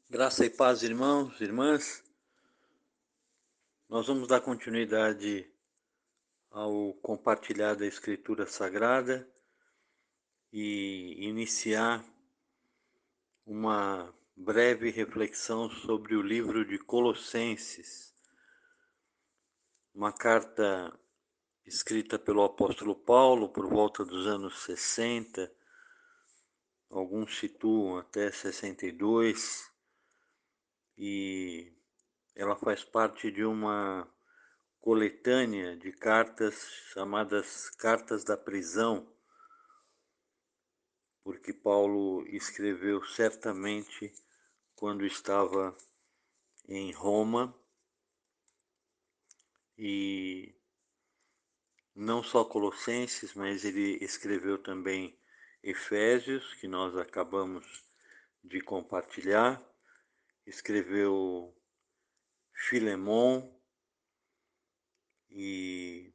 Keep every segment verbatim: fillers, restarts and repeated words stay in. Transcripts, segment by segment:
Graça e paz, irmãos, irmãs. Nós vamos dar continuidade ao compartilhar da Escritura Sagrada e iniciar uma breve reflexão sobre o livro de Colossenses, uma carta escrita pelo apóstolo Paulo por volta dos anos sessenta, alguns situam até sessenta e dois, e ela faz parte de uma coletânea de cartas chamadas Cartas da Prisão, porque Paulo escreveu certamente quando estava em Roma, e não só Colossenses, mas ele escreveu também Efésios, que nós acabamos de compartilhar, escreveu Filemon e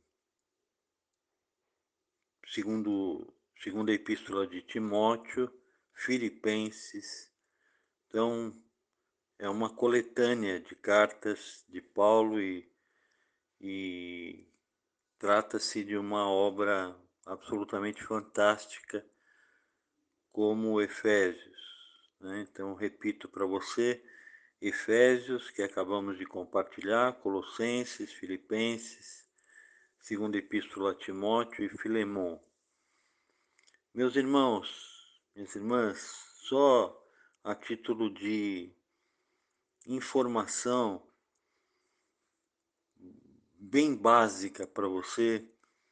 segundo segunda epístola de Timóteo, Filipenses. Então, é uma coletânea de cartas de Paulo e, e trata-se de uma obra absolutamente fantástica como Efésios, né? Então, repito para você, Efésios, que acabamos de compartilhar, Colossenses, Filipenses, segunda epístola a Timóteo e Filemon. Meus irmãos, minhas irmãs, só a título de informação bem básica para você,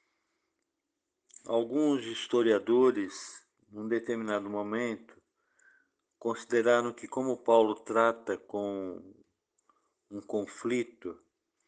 alguns historiadores, num determinado momento, consideraram que, como Paulo trata com um conflito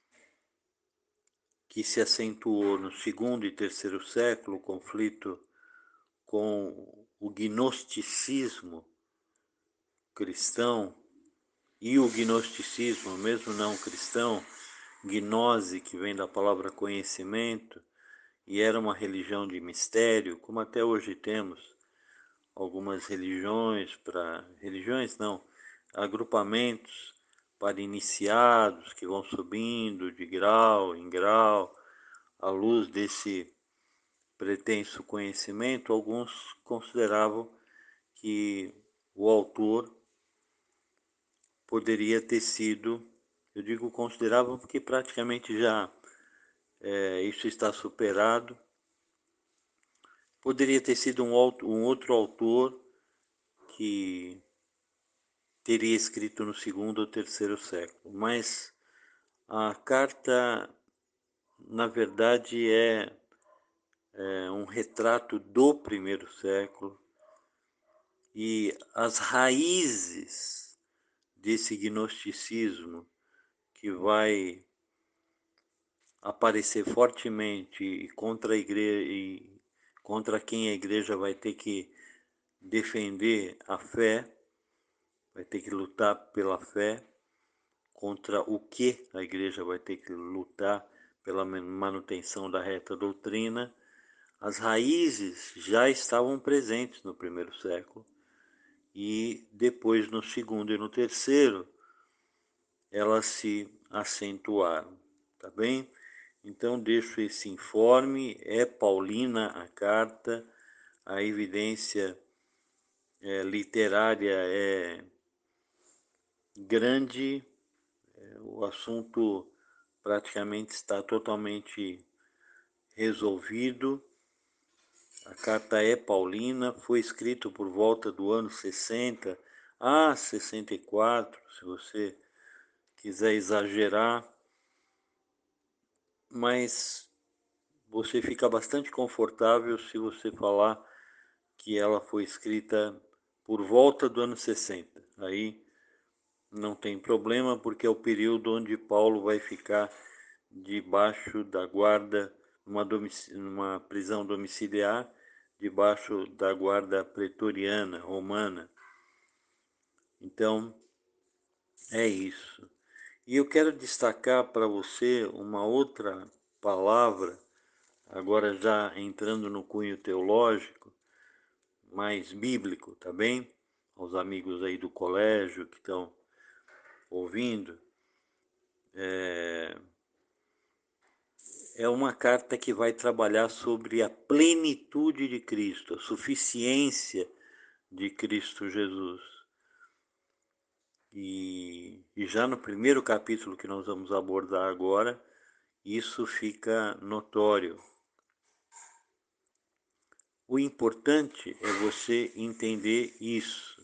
que se acentuou no segundo e terceiro século, o conflito com o gnosticismo cristão e o gnosticismo, mesmo não cristão, gnose, que vem da palavra conhecimento, e era uma religião de mistério, como até hoje temos algumas religiões para religiões não, agrupamentos para iniciados que vão subindo de grau em grau à luz desse pretenso conhecimento. Alguns consideravam que o autor poderia ter sido, eu digo consideravam porque praticamente já é, isso está superado, poderia ter sido um, um outro autor que teria escrito no segundo ou terceiro século. Mas a carta, na verdade, é, é um retrato do primeiro século, e as raízes desse gnosticismo que vai aparecer fortemente e contra a igreja, e contra quem a igreja vai ter que defender a fé, vai ter que lutar pela fé, contra o que a igreja vai ter que lutar pela manutenção da reta doutrina. As raízes já estavam presentes no primeiro século, e depois no segundo e no terceiro elas se acentuaram, tá bem? Então deixo esse informe, é paulina a carta, a evidência é, literária é grande, é, o assunto praticamente está totalmente resolvido. A carta é paulina, foi escrito por volta do ano sessenta a sessenta e quatro, se você quiser exagerar, mas você fica bastante confortável se você falar que ela foi escrita por volta do ano sessenta. Aí não tem problema, porque é o período onde Paulo vai ficar debaixo da guarda, numa, numa prisão domiciliar, debaixo da guarda pretoriana, romana. Então, é isso. E eu quero destacar para você uma outra palavra, agora já entrando no cunho teológico, mais bíblico, tá bem? Aos amigos aí do colégio que estão ouvindo, é, é uma carta que vai trabalhar sobre a plenitude de Cristo, a suficiência de Cristo Jesus. E, e já no primeiro capítulo que nós vamos abordar agora, isso fica notório. O importante é você entender isso.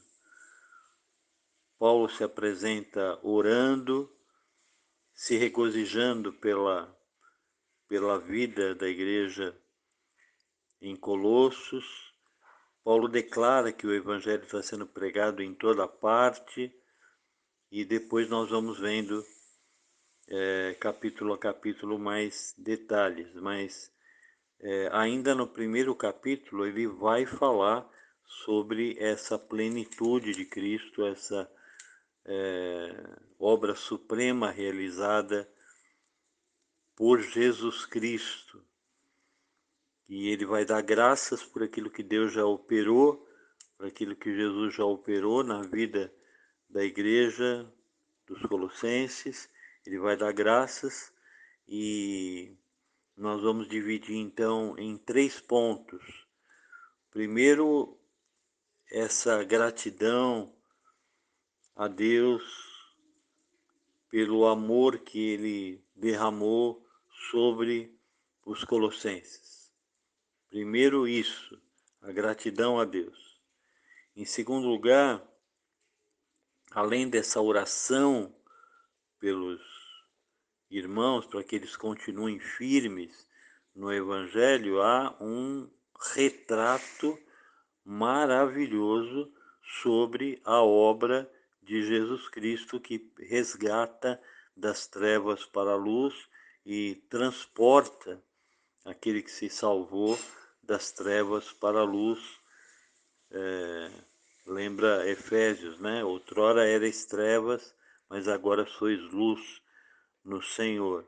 Paulo se apresenta orando, se regozijando pela, pela vida da igreja em Colossos. Paulo declara que o evangelho está sendo pregado em toda parte, e depois nós vamos vendo é, capítulo a capítulo mais detalhes, mas é, ainda no primeiro capítulo ele vai falar sobre essa plenitude de Cristo, essa é, obra suprema realizada por Jesus Cristo. E ele vai dar graças por aquilo que Deus já operou, por aquilo que Jesus já operou na vida da igreja dos Colossenses. Ele vai dar graças, e nós vamos dividir então em três pontos. Primeiro, essa gratidão a Deus pelo amor que ele derramou sobre os colossenses. Primeiro isso, a gratidão a Deus. Em segundo lugar, além dessa oração pelos irmãos, para que eles continuem firmes no Evangelho, há um retrato maravilhoso sobre a obra de Jesus Cristo, que resgata das trevas para a luz e transporta aquele que se salvou das trevas para a luz. É, lembra Efésios, né? Outrora erais trevas, mas agora sois luz no Senhor.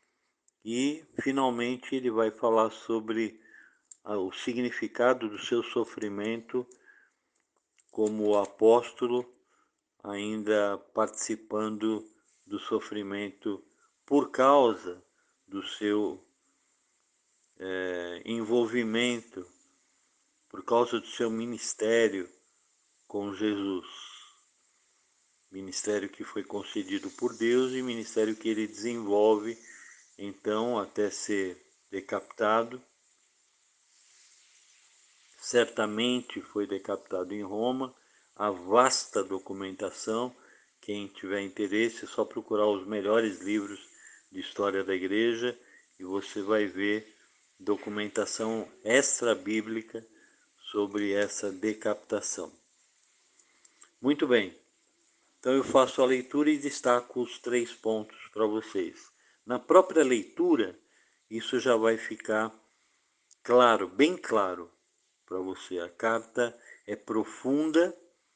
E, finalmente, ele vai falar sobre o significado do seu sofrimento como apóstolo, ainda participando do sofrimento por causa do seu é, envolvimento, por causa do seu ministério com Jesus. Ministério que foi concedido por Deus e ministério que ele desenvolve, então, até ser decapitado. Certamente foi decapitado em Roma. A vasta documentação, quem tiver interesse é só procurar os melhores livros de história da igreja e você vai ver documentação extra-bíblica sobre essa decapitação. Muito bem, então eu faço a leitura e destaco os três pontos para vocês. Na própria leitura, isso já vai ficar claro, bem claro para você. A carta é profunda,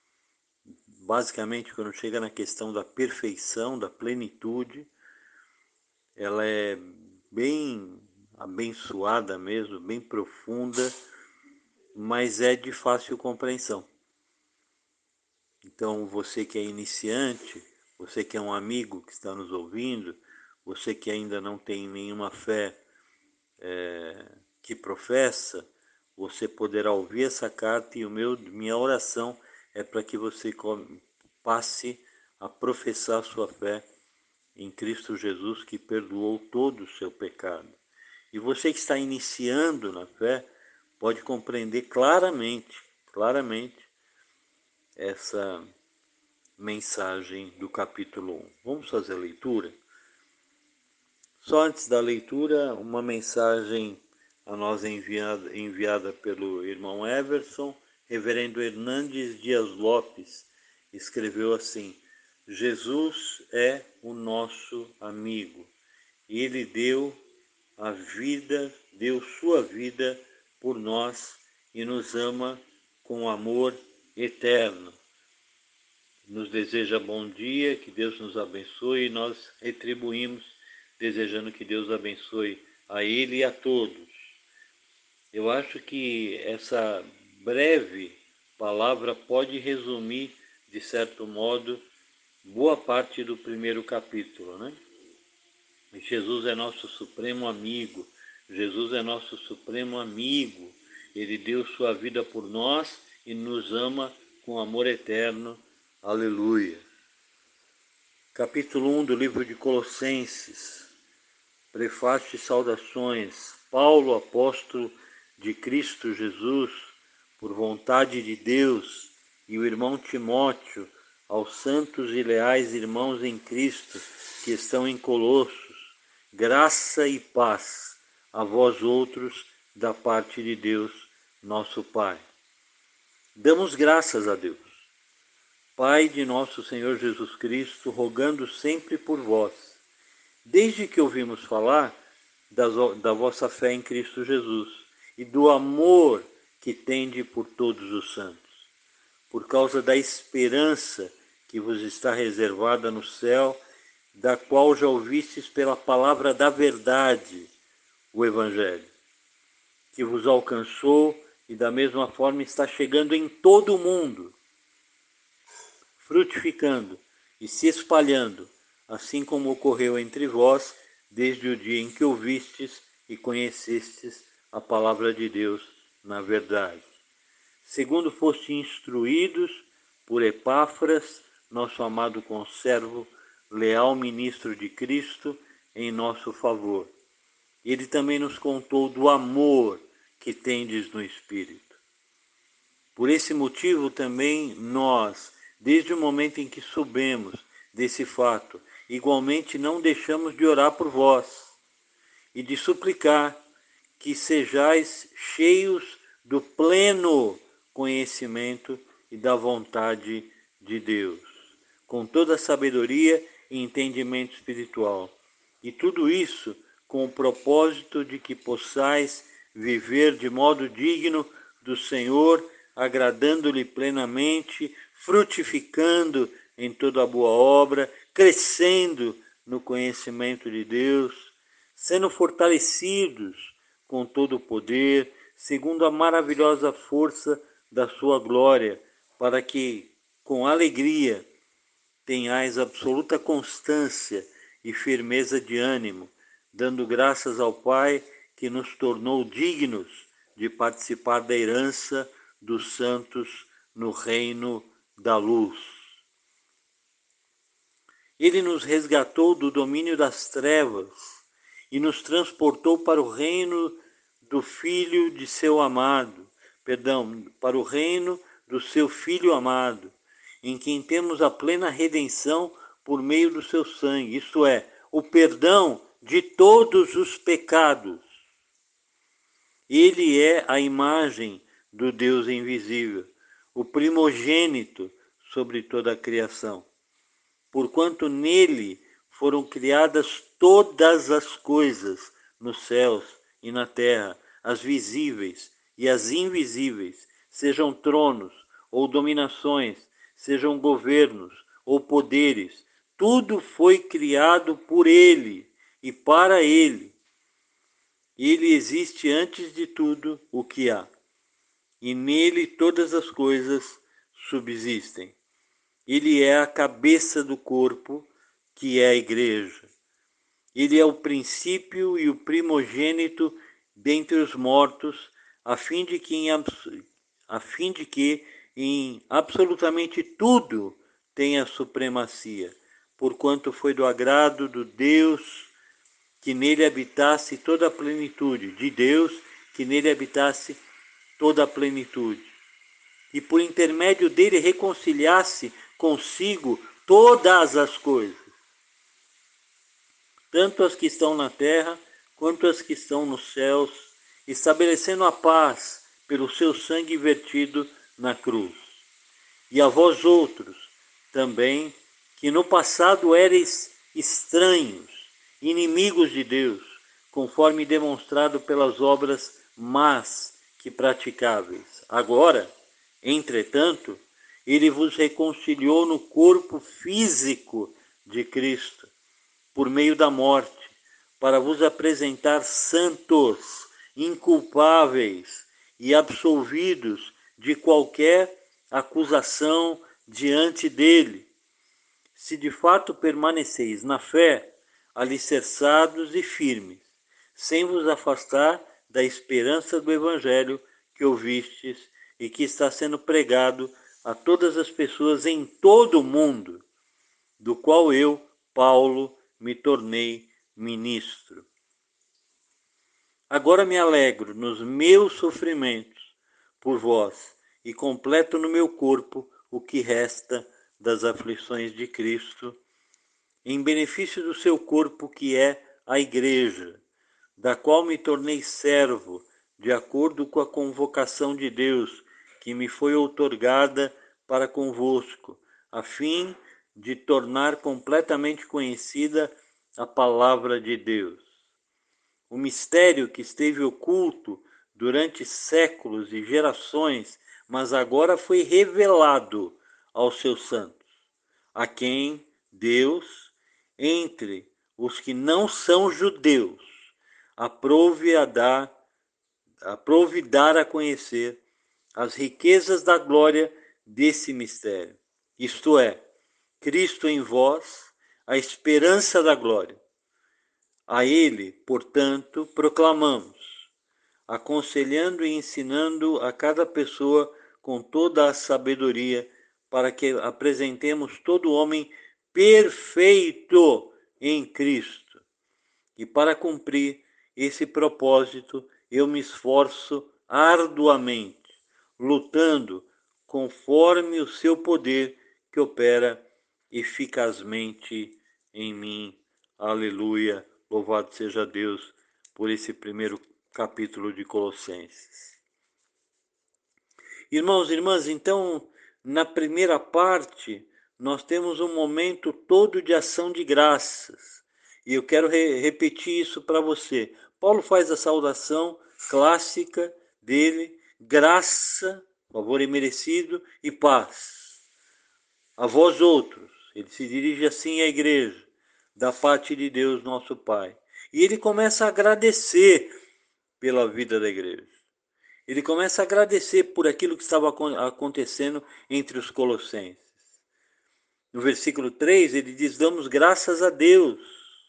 basicamente quando chega na questão da perfeição, da plenitude, ela é bem abençoada mesmo, bem profunda, mas é de fácil compreensão. Então, você que é iniciante, você que é um amigo que está nos ouvindo, você que ainda não tem nenhuma fé é, que professa, você poderá ouvir essa carta, e o meu, minha oração é para que você passe a professar sua fé em Cristo Jesus, que perdoou todo o seu pecado. E você que está iniciando na fé pode compreender claramente, claramente essa mensagem do capítulo um. Vamos fazer a leitura? Só antes da leitura, uma mensagem a nós enviada, enviada pelo irmão Everson. Reverendo Hernandes Dias Lopes escreveu assim: Jesus é o nosso amigo. Ele deu a vida, deu sua vida por nós e nos ama com amor eterno. Nos deseja bom dia, que Deus nos abençoe, e nós retribuímos desejando que Deus abençoe a ele e a todos. Eu acho que essa breve palavra pode resumir, de certo modo, boa parte do primeiro capítulo, né? Jesus é nosso supremo amigo, Jesus é nosso supremo amigo, Ele deu sua vida por nós e nos ama com amor eterno, aleluia. Capítulo um do livro de Colossenses, prefácio e saudações. Paulo, apóstolo de Cristo Jesus, por vontade de Deus, e o irmão Timóteo, aos santos e leais irmãos em Cristo que estão em Colossos, graça e paz a vós outros da parte de Deus, nosso Pai. Damos graças a Deus, Pai de nosso Senhor Jesus Cristo, rogando sempre por vós, desde que ouvimos falar da, da vossa fé em Cristo Jesus e do amor que tende por todos os santos, por causa da esperança que vos está reservada no céu, da qual já ouvistes pela palavra da verdade, o Evangelho, que vos alcançou e da mesma forma está chegando em todo o mundo, frutificando e se espalhando, assim como ocorreu entre vós, desde o dia em que ouvistes e conhecestes a palavra de Deus na verdade. Segundo foste instruídos por Epáfras, nosso amado conservo, leal ministro de Cristo, em nosso favor. Ele também nos contou do amor que tendes no Espírito. Por esse motivo também nós, desde o momento em que soubemos desse fato, igualmente não deixamos de orar por vós e de suplicar que sejais cheios do pleno conhecimento e da vontade de Deus, com toda a sabedoria e entendimento espiritual. E tudo isso com o propósito de que possais viver de modo digno do Senhor, agradando-lhe plenamente, frutificando em toda a boa obra, crescendo no conhecimento de Deus, sendo fortalecidos com todo o poder, segundo a maravilhosa força da sua glória, para que, com alegria, tenhais absoluta constância e firmeza de ânimo, dando graças ao Pai que nos tornou dignos de participar da herança dos santos no reino da luz. Ele nos resgatou do domínio das trevas e nos transportou para o reino do Filho de seu amado, perdão, para o reino do seu Filho amado, em quem temos a plena redenção por meio do seu sangue, isto é, o perdão de todos os pecados. Ele é a imagem do Deus invisível, o primogênito sobre toda a criação, porquanto nele foram criadas todas as coisas nos céus e na terra, as visíveis e as invisíveis, sejam tronos ou dominações, sejam governos ou poderes, tudo foi criado por ele e para ele. Ele existe antes de tudo o que há, e nele todas as coisas subsistem. Ele é a cabeça do corpo, que é a igreja. Ele é o princípio e o primogênito dentre os mortos, a fim de que em, a fim de que em absolutamente tudo tenha supremacia, porquanto foi do agrado do Deus que nele habitasse toda a plenitude, de Deus que nele habitasse toda a plenitude, e por intermédio dele reconciliasse consigo todas as coisas, tanto as que estão na terra quanto as que estão nos céus, estabelecendo a paz pelo seu sangue vertido na cruz. E a vós outros também, que no passado erais estranhos, inimigos de Deus, conforme demonstrado pelas obras más que praticáveis. Agora, entretanto, ele vos reconciliou no corpo físico de Cristo, por meio da morte, para vos apresentar santos, inculpáveis e absolvidos de qualquer acusação diante dele, se de fato permaneceis na fé, alicerçados e firmes, sem vos afastar da esperança do Evangelho que ouvistes e que está sendo pregado a todas as pessoas em todo o mundo, do qual eu, Paulo, me tornei ministro. Agora me alegro nos meus sofrimentos por vós e completo no meu corpo o que resta das aflições de Cristo, em benefício do seu corpo, que é a Igreja, da qual me tornei servo, de acordo com a convocação de Deus, que me foi outorgada para convosco, a fim de tornar completamente conhecida a palavra de Deus. O mistério que esteve oculto durante séculos e gerações, mas agora foi revelado aos seus santos, a quem Deus, entre os que não são judeus, aprove a dar, aprove dar a conhecer as riquezas da glória desse mistério. Isto é, Cristo em vós, a esperança da glória. A ele, portanto, proclamamos, aconselhando e ensinando a cada pessoa com toda a sabedoria, para que apresentemos todo homem perfeito em Cristo. E para cumprir esse propósito, eu me esforço arduamente, lutando conforme o seu poder que opera eficazmente em mim. Aleluia! Louvado seja Deus por esse primeiro capítulo de Colossenses. Irmãos e irmãs, então, na primeira parte, nós temos um momento todo de ação de graças. E eu quero re- repetir isso para você. Paulo faz a saudação clássica dele, graça, favor imerecido e paz. A vós outros, ele se dirige assim à igreja, da parte de Deus, nosso Pai. E ele começa a agradecer pela vida da igreja. Ele começa a agradecer por aquilo que estava acontecendo entre os colossenses. No versículo três, ele diz, damos graças a Deus.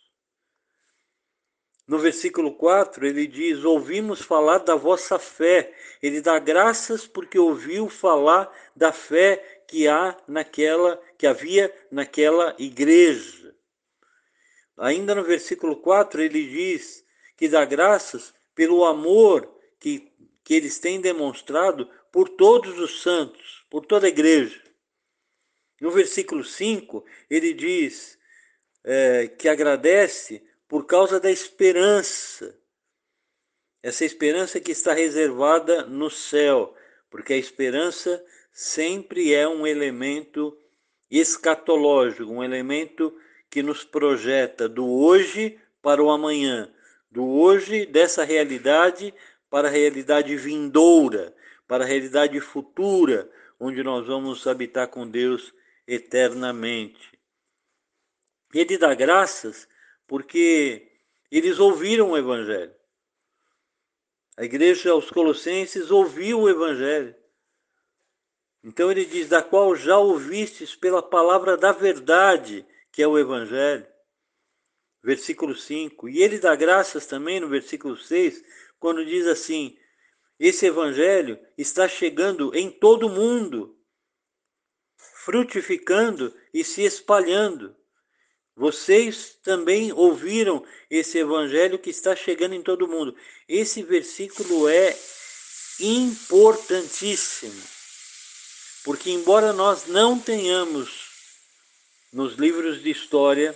No versículo quatro, ele diz, ouvimos falar da vossa fé. Ele dá graças porque ouviu falar da fé que há naquela, que havia naquela igreja. Ainda no versículo quatro, ele diz que dá graças pelo amor que, que eles têm demonstrado por todos os santos, por toda a igreja. No versículo cinco, ele diz é, que agradece por causa da esperança. Essa esperança que está reservada no céu, porque a esperança sempre é um elemento escatológico, um elemento que nos projeta do hoje para o amanhã, do hoje dessa realidade para a realidade vindoura, para a realidade futura, onde nós vamos habitar com Deus eternamente. Ele dá graças porque eles ouviram o Evangelho. A igreja aos Colossenses ouviu o Evangelho. Então ele diz, da qual já ouvistes pela palavra da verdade, que é o Evangelho. Versículo cinco. E ele dá graças também no versículo seis, quando diz assim, esse Evangelho está chegando em todo o mundo, frutificando e se espalhando. Vocês também ouviram esse Evangelho que está chegando em todo o mundo. Esse versículo é importantíssimo, porque embora nós não tenhamos nos livros de história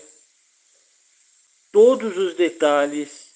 todos os detalhes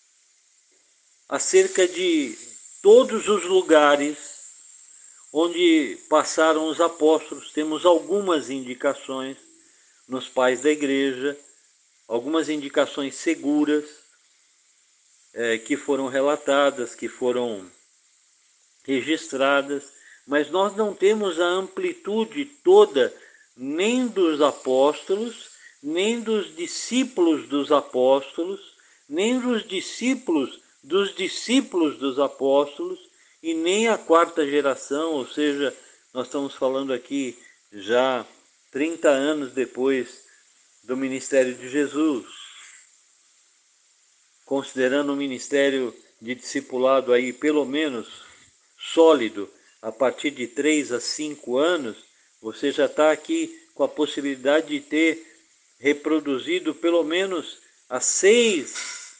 acerca de todos os lugares onde passaram os apóstolos, temos algumas indicações nos pais da igreja, algumas indicações seguras é, que foram relatadas, que foram registradas, mas nós não temos a amplitude toda nem dos apóstolos, nem dos discípulos dos apóstolos, nem dos discípulos dos discípulos dos apóstolos, e nem a quarta geração, ou seja, nós estamos falando aqui já trinta anos depois do ministério de Jesus, considerando um ministério de discipulado aí pelo menos sólido, a partir de três a cinco anos, você já está aqui com a possibilidade de ter reproduzido pelo menos as seis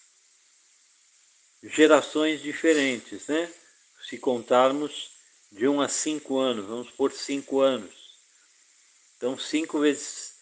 gerações diferentes, né? Se contarmos de um a cinco anos, vamos por cinco anos. Então, cinco vezes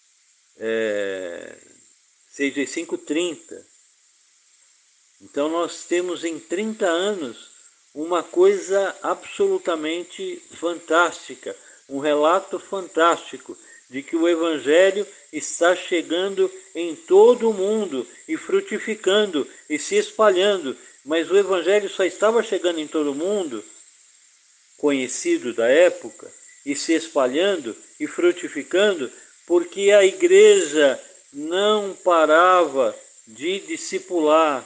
é, seis vezes cinco, trinta. Então, nós temos em trinta anos uma coisa absolutamente fantástica, um relato fantástico de que o Evangelho está chegando em todo o mundo e frutificando e se espalhando. Mas o Evangelho só estava chegando em todo o mundo, conhecido da época, e se espalhando e frutificando, porque a igreja não parava de discipular.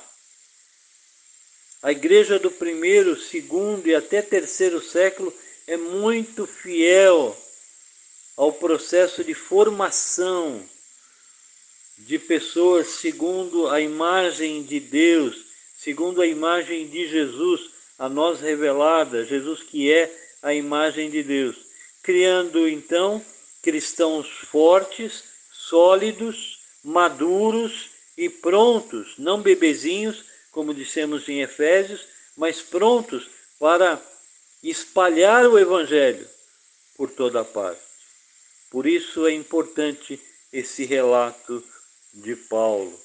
A igreja do primeiro, segundo e até terceiro século é muito fiel ao processo de formação de pessoas segundo a imagem de Deus, segundo a imagem de Jesus, a nós revelada, Jesus que é a imagem de Deus, criando então cristãos fortes, sólidos, maduros e prontos, não bebezinhos, como dissemos em Efésios, mas prontos para espalhar o Evangelho por toda parte. Por isso é importante esse relato de Paulo.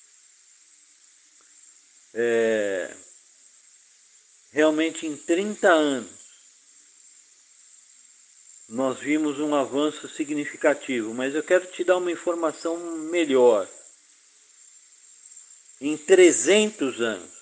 É, realmente em trinta anos nós vimos um avanço significativo, mas eu quero te dar uma informação melhor. Em trezentos anos,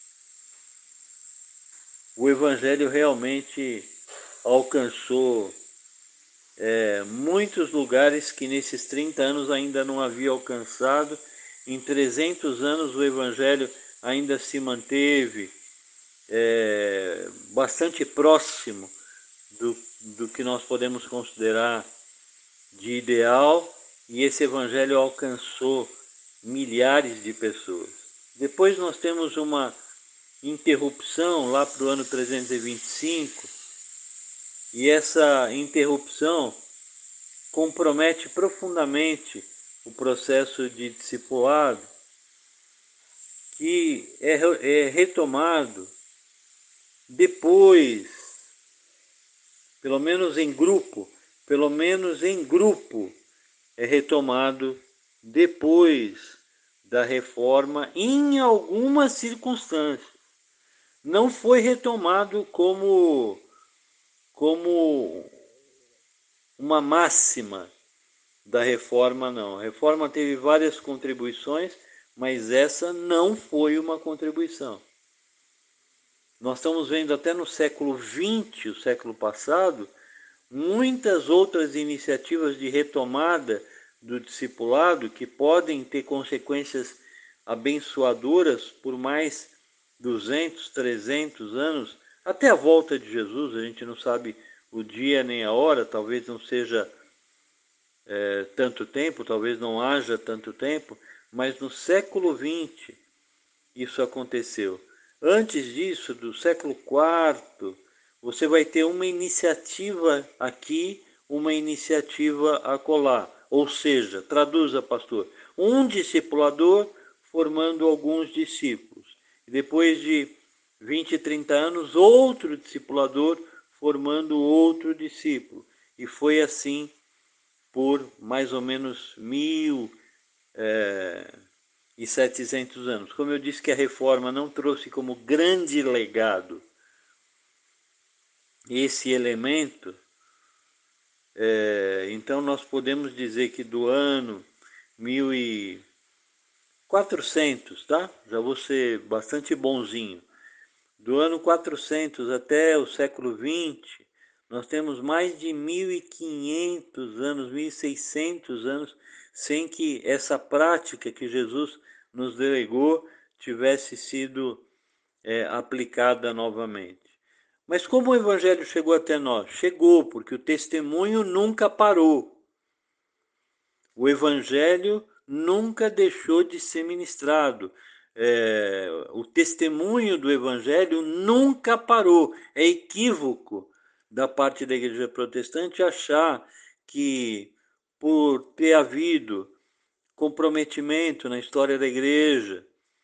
o Evangelho realmente alcançou é, muitos lugares que nesses trinta anos ainda não havia alcançado. Em trezentos anos o Evangelho ainda se manteve é, bastante próximo do, do que nós podemos considerar de ideal, e esse Evangelho alcançou milhares de pessoas. Depois nós temos uma interrupção lá para o ano trezentos e vinte e cinco, e essa interrupção compromete profundamente o processo de discipulado, que é, é retomado depois, pelo menos em grupo, pelo menos em grupo, é retomado depois da reforma em algumas circunstâncias. Não foi retomado como, como uma máxima da reforma, não. A reforma teve várias contribuições, mas essa não foi uma contribuição. Nós estamos vendo até no século vinte, o século passado, muitas outras iniciativas de retomada do discipulado que podem ter consequências abençoadoras por mais duzentos, trezentos anos, até a volta de Jesus. A gente não sabe o dia nem a hora, talvez não seja é, tanto tempo, talvez não haja tanto tempo, mas no século vinte isso aconteceu. Antes disso, do século quarto, você vai ter uma iniciativa aqui, uma iniciativa acolá. Ou seja, traduza, pastor, um discipulador formando alguns discípulos. Depois de vinte, trinta anos, outro discipulador formando outro discípulo. E foi assim por mais ou menos mil é, e setecentos anos. Como eu disse que a reforma não trouxe como grande legado esse elemento, é, então nós podemos dizer que do ano mil e quatrocentos, tá? Já vou ser bastante bonzinho. Do ano quatrocentos até o século vinte, nós temos mais de mil e quinhentos anos, mil e seiscentos anos, sem que essa prática que Jesus nos delegou tivesse sido é, aplicada novamente. Mas como o Evangelho chegou até nós? Chegou, porque o testemunho nunca parou. O Evangelho nunca deixou de ser ministrado. É, o testemunho do Evangelho nunca parou. É equívoco da parte da Igreja Protestante achar que, por ter havido comprometimento na história da Igreja,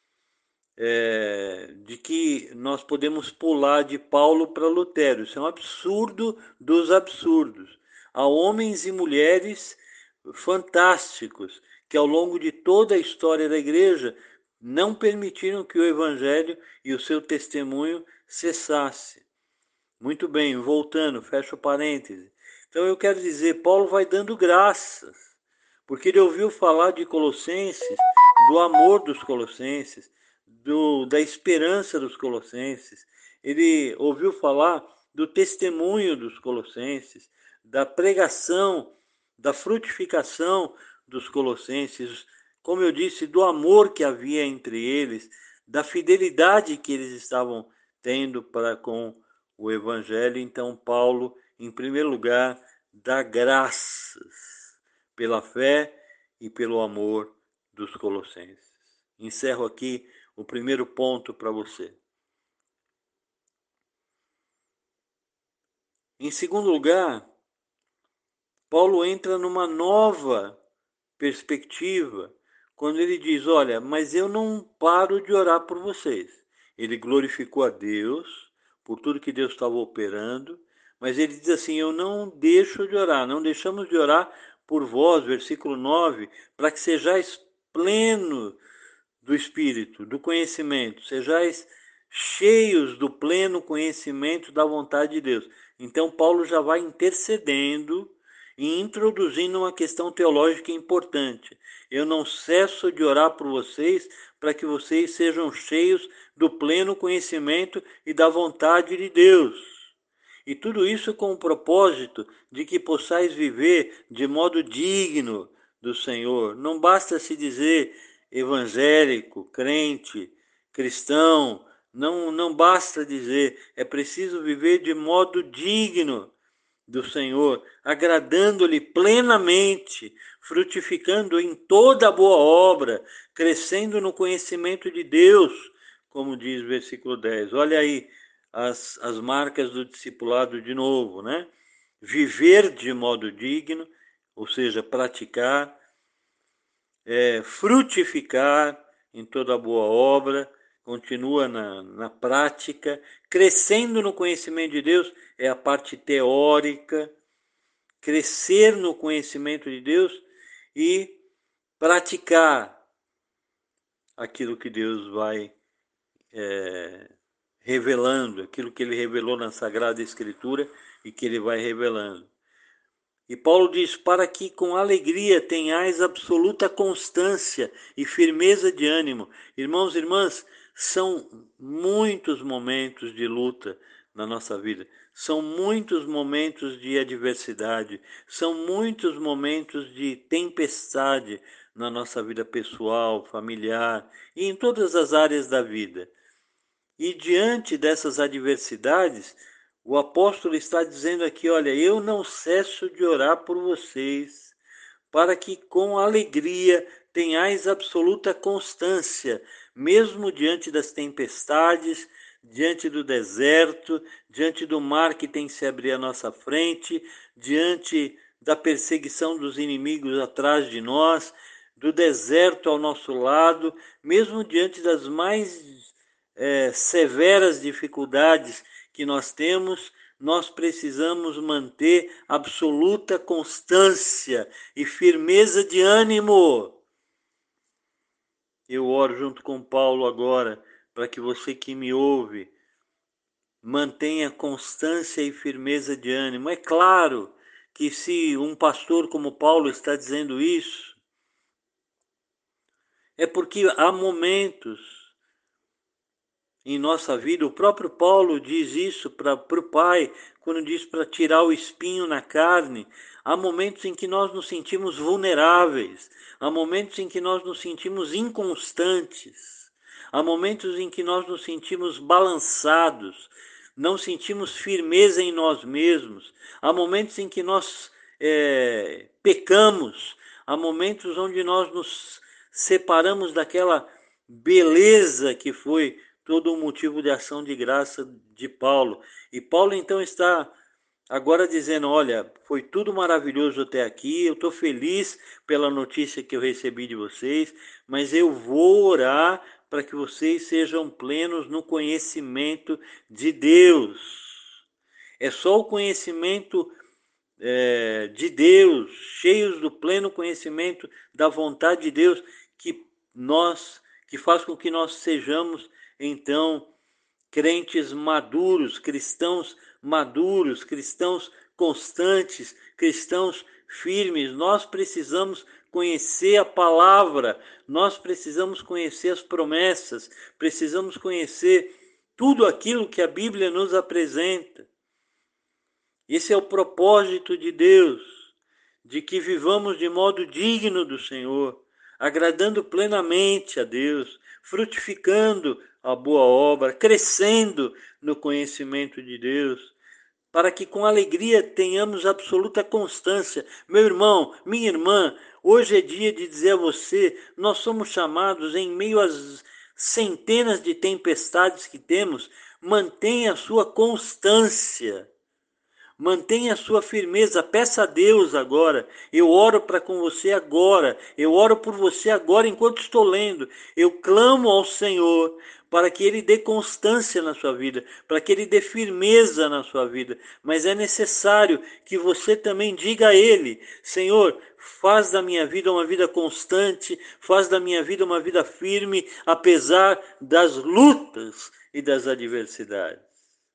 é, de que nós podemos pular de Paulo para Lutero. Isso é um absurdo dos absurdos. Há homens e mulheres fantásticos que, ao longo de toda a história da Igreja, não permitiram que o Evangelho e o seu testemunho cessasse. Muito bem, voltando, fecho parêntese. Então eu quero dizer, Paulo vai dando graças, porque ele ouviu falar de Colossenses, do amor dos Colossenses, do, da esperança dos Colossenses. Ele ouviu falar do testemunho dos Colossenses, da pregação, da frutificação dos Colossenses, como eu disse, do amor que havia entre eles, da fidelidade que eles estavam tendo para com o Evangelho. Então, Paulo, em primeiro lugar, dá graças pela fé e pelo amor dos Colossenses. Encerro aqui o primeiro ponto para você. Em segundo lugar, Paulo entra numa nova perspectiva quando ele diz, olha, mas eu não paro de orar por vocês. Ele glorificou a Deus por tudo que Deus estava operando, mas ele diz assim, eu não deixo de orar, não deixamos de orar por vós, versículo nove, para que sejais pleno do Espírito, do conhecimento, sejais cheios do pleno conhecimento da vontade de Deus. Então Paulo já vai intercedendo e introduzindo uma questão teológica importante. Eu não cesso de orar por vocês para que vocês sejam cheios do pleno conhecimento e da vontade de Deus. E tudo isso com o propósito de que possais viver de modo digno do Senhor. Não basta se dizer evangélico, crente, cristão, não, não basta dizer, é preciso viver de modo digno do Senhor, agradando-lhe plenamente, frutificando em toda a boa obra, crescendo no conhecimento de Deus, como diz o versículo dez. Olha aí as, as marcas do discipulado de novo, né? Viver de modo digno, ou seja, praticar, é, frutificar em toda a boa obra, continua na, na prática, crescendo no conhecimento de Deus, é a parte teórica, crescer no conhecimento de Deus e praticar aquilo que Deus vai é, revelando, aquilo que ele revelou na Sagrada Escritura e que ele vai revelando. E Paulo diz, para que com alegria tenhais absoluta constância e firmeza de ânimo. Irmãos e irmãs, são muitos momentos de luta na nossa vida. São muitos momentos de adversidade. São muitos momentos de tempestade na nossa vida pessoal, familiar e em todas as áreas da vida. E diante dessas adversidades, o apóstolo está dizendo aqui, olha, eu não cesso de orar por vocês, para que com alegria tenhais absoluta constância, mesmo diante das tempestades, diante do deserto, diante do mar que tem que se abrir à nossa frente, diante da perseguição dos inimigos atrás de nós, do deserto ao nosso lado, mesmo diante das mais é, severas dificuldades que nós temos, nós precisamos manter absoluta constância e firmeza de ânimo. Eu oro junto com Paulo agora para que você que me ouve mantenha constância e firmeza de ânimo. É claro que se um pastor como Paulo está dizendo isso, é porque há momentos em nossa vida, o próprio Paulo diz isso para o Pai, quando diz para tirar o espinho na carne. Há momentos em que nós nos sentimos vulneráveis, há momentos em que nós nos sentimos inconstantes, há momentos em que nós nos sentimos balançados, não sentimos firmeza em nós mesmos, há momentos em que nós é, pecamos, há momentos onde nós nos separamos daquela beleza que foi todo o motivo de ação de graça de Paulo. E Paulo então está agora dizendo, olha, foi tudo maravilhoso até aqui, eu estou feliz pela notícia que eu recebi de vocês, mas eu vou orar para que vocês sejam plenos no conhecimento de Deus. É só o conhecimento é, de Deus, cheios do pleno conhecimento da vontade de Deus, que nós, que faz com que nós sejamos, então, crentes maduros, cristãos maduros, cristãos constantes, cristãos firmes. Nós precisamos conhecer a palavra, nós precisamos conhecer as promessas, precisamos conhecer tudo aquilo que a Bíblia nos apresenta. Esse é o propósito de Deus, de que vivamos de modo digno do Senhor, agradando plenamente a Deus, frutificando a boa obra, crescendo no conhecimento de Deus, para que com alegria tenhamos absoluta constância. Meu irmão, minha irmã, hoje é dia de dizer a você, nós somos chamados em meio às centenas de tempestades que temos, mantenha a sua constância. Mantenha a sua firmeza, peça a Deus agora, eu oro para com você agora, eu oro por você agora enquanto estou lendo, eu clamo ao Senhor para que Ele dê constância na sua vida, para que Ele dê firmeza na sua vida, mas é necessário que você também diga a Ele, Senhor, faz da minha vida uma vida constante, faz da minha vida uma vida firme, apesar das lutas e das adversidades.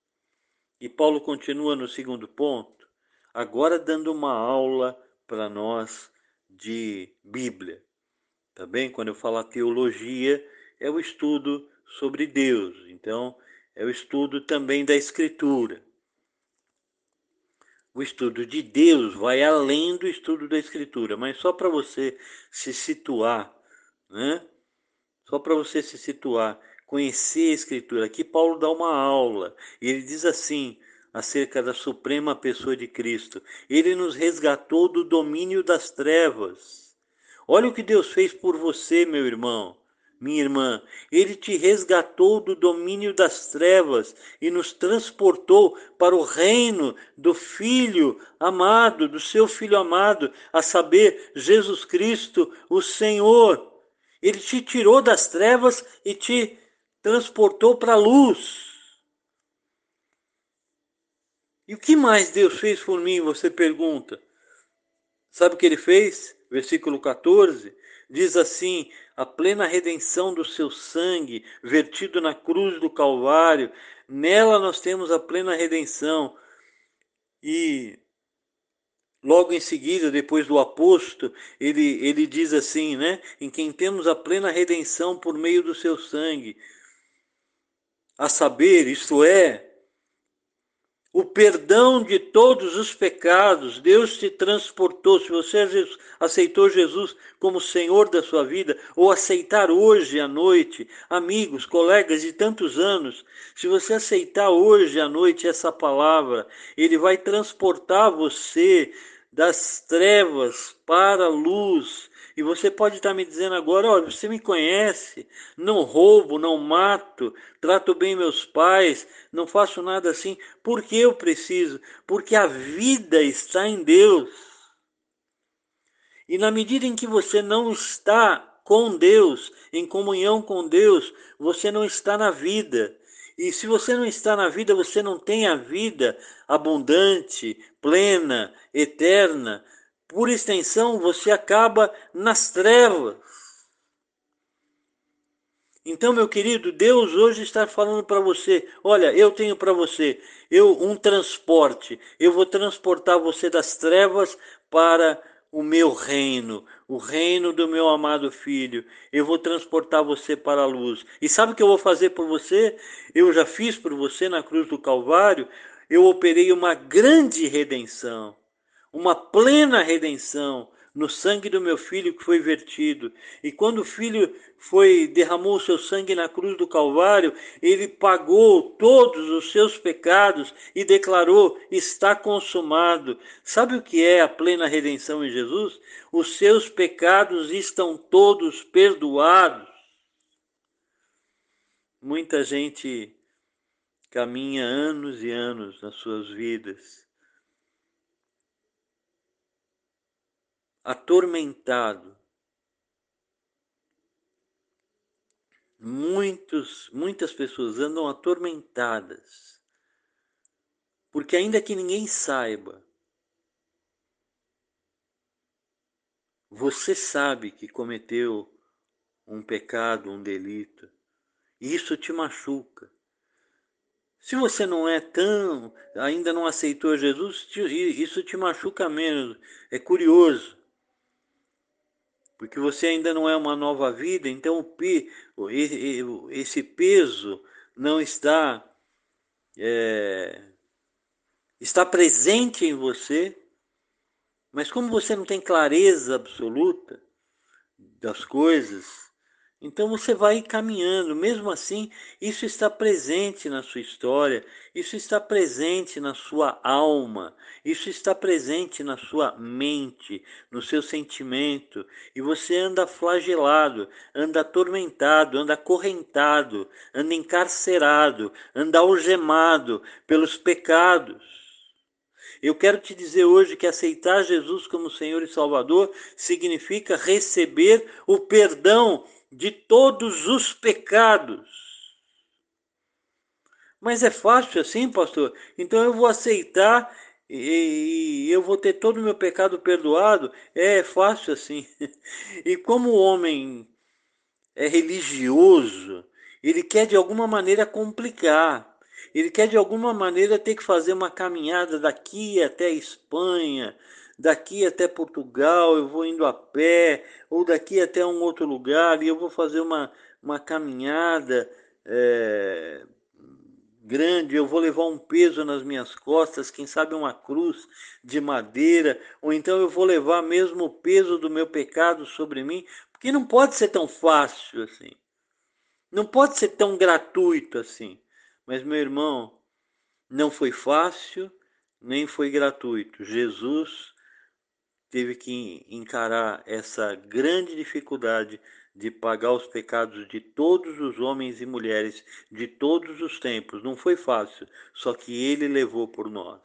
E Paulo continua no segundo ponto, agora dando uma aula para nós de Bíblia. Tá bem? Quando eu falar teologia, é o estudo sobre Deus. Então, é o estudo também da Escritura. O estudo de Deus vai além do estudo da Escritura, mas só para você se situar, né? Só para você se situar, conhecer a Escritura. Aqui Paulo dá uma aula, e ele diz assim, acerca da suprema pessoa de Cristo. Ele nos resgatou do domínio das trevas. Olha o que Deus fez por você, meu irmão, minha irmã. Ele te resgatou do domínio das trevas e nos transportou para o reino do Filho amado, do seu Filho amado, a saber, Jesus Cristo, o Senhor. Ele te tirou das trevas e te transportou para a luz. E o que mais Deus fez por mim, você pergunta? Sabe o que ele fez? Versículo quatorze, diz assim, a plena redenção do seu sangue, vertido na cruz do Calvário, nela nós temos a plena redenção. E logo em seguida, depois do apóstolo, ele, ele diz assim, né? Em quem temos a plena redenção por meio do seu sangue. A saber, isto é, o perdão de todos os pecados. Deus te transportou. Se você aceitou Jesus como Senhor da sua vida, ou aceitar hoje à noite, amigos, colegas de tantos anos, se você aceitar hoje à noite essa palavra, Ele vai transportar você das trevas para a luz. E você pode estar me dizendo agora, olha, você me conhece, não roubo, não mato, trato bem meus pais, não faço nada assim. Por que eu preciso? Porque a vida está em Deus. E na medida em que você não está com Deus, em comunhão com Deus, você não está na vida. E se você não está na vida, você não tem a vida abundante, plena, eterna. Por extensão, você acaba nas trevas. Então, meu querido, Deus hoje está falando para você, olha, eu tenho para você eu um transporte, eu vou transportar você das trevas para o meu reino, o reino do meu amado Filho. Eu vou transportar você para a luz. E sabe o que eu vou fazer por você? Eu já fiz por você na cruz do Calvário, eu operei uma grande redenção, uma plena redenção, no sangue do meu filho que foi vertido. E quando o filho foi derramou o seu sangue na cruz do Calvário, ele pagou todos os seus pecados e declarou: está consumado. Sabe o que é a plena redenção em Jesus? Os seus pecados estão todos perdoados. Muita gente caminha anos e anos nas suas vidas atormentado. Muitos, muitas pessoas andam atormentadas, porque ainda que ninguém saiba, você sabe que cometeu um pecado, um delito, e isso te machuca. Se você não é tão, ainda não aceitou Jesus, isso te machuca menos. É curioso, porque você ainda não é uma nova vida, então esse peso não está, é, está presente em você, mas como você não tem clareza absoluta das coisas, então você vai caminhando. Mesmo assim, isso está presente na sua história, isso está presente na sua alma, isso está presente na sua mente, no seu sentimento, e você anda flagelado, anda atormentado, anda acorrentado, anda encarcerado, anda algemado pelos pecados. Eu quero te dizer hoje que aceitar Jesus como Senhor e Salvador significa receber o perdão de todos os pecados. Mas é fácil assim, pastor? Então eu vou aceitar e eu vou ter todo o meu pecado perdoado? É fácil assim. E como o homem é religioso, ele quer de alguma maneira complicar. Ele quer de alguma maneira ter que fazer uma caminhada daqui até a Espanha, daqui até Portugal, eu vou indo a pé, ou daqui até um outro lugar, e eu vou fazer uma, uma caminhada é, grande, eu vou levar um peso nas minhas costas, quem sabe uma cruz de madeira, ou então eu vou levar mesmo o peso do meu pecado sobre mim, porque não pode ser tão fácil assim. Não pode ser tão gratuito assim. Mas, meu irmão, não foi fácil, nem foi gratuito. Jesus teve que encarar essa grande dificuldade de pagar os pecados de todos os homens e mulheres de todos os tempos. Não foi fácil, só que ele levou por nós.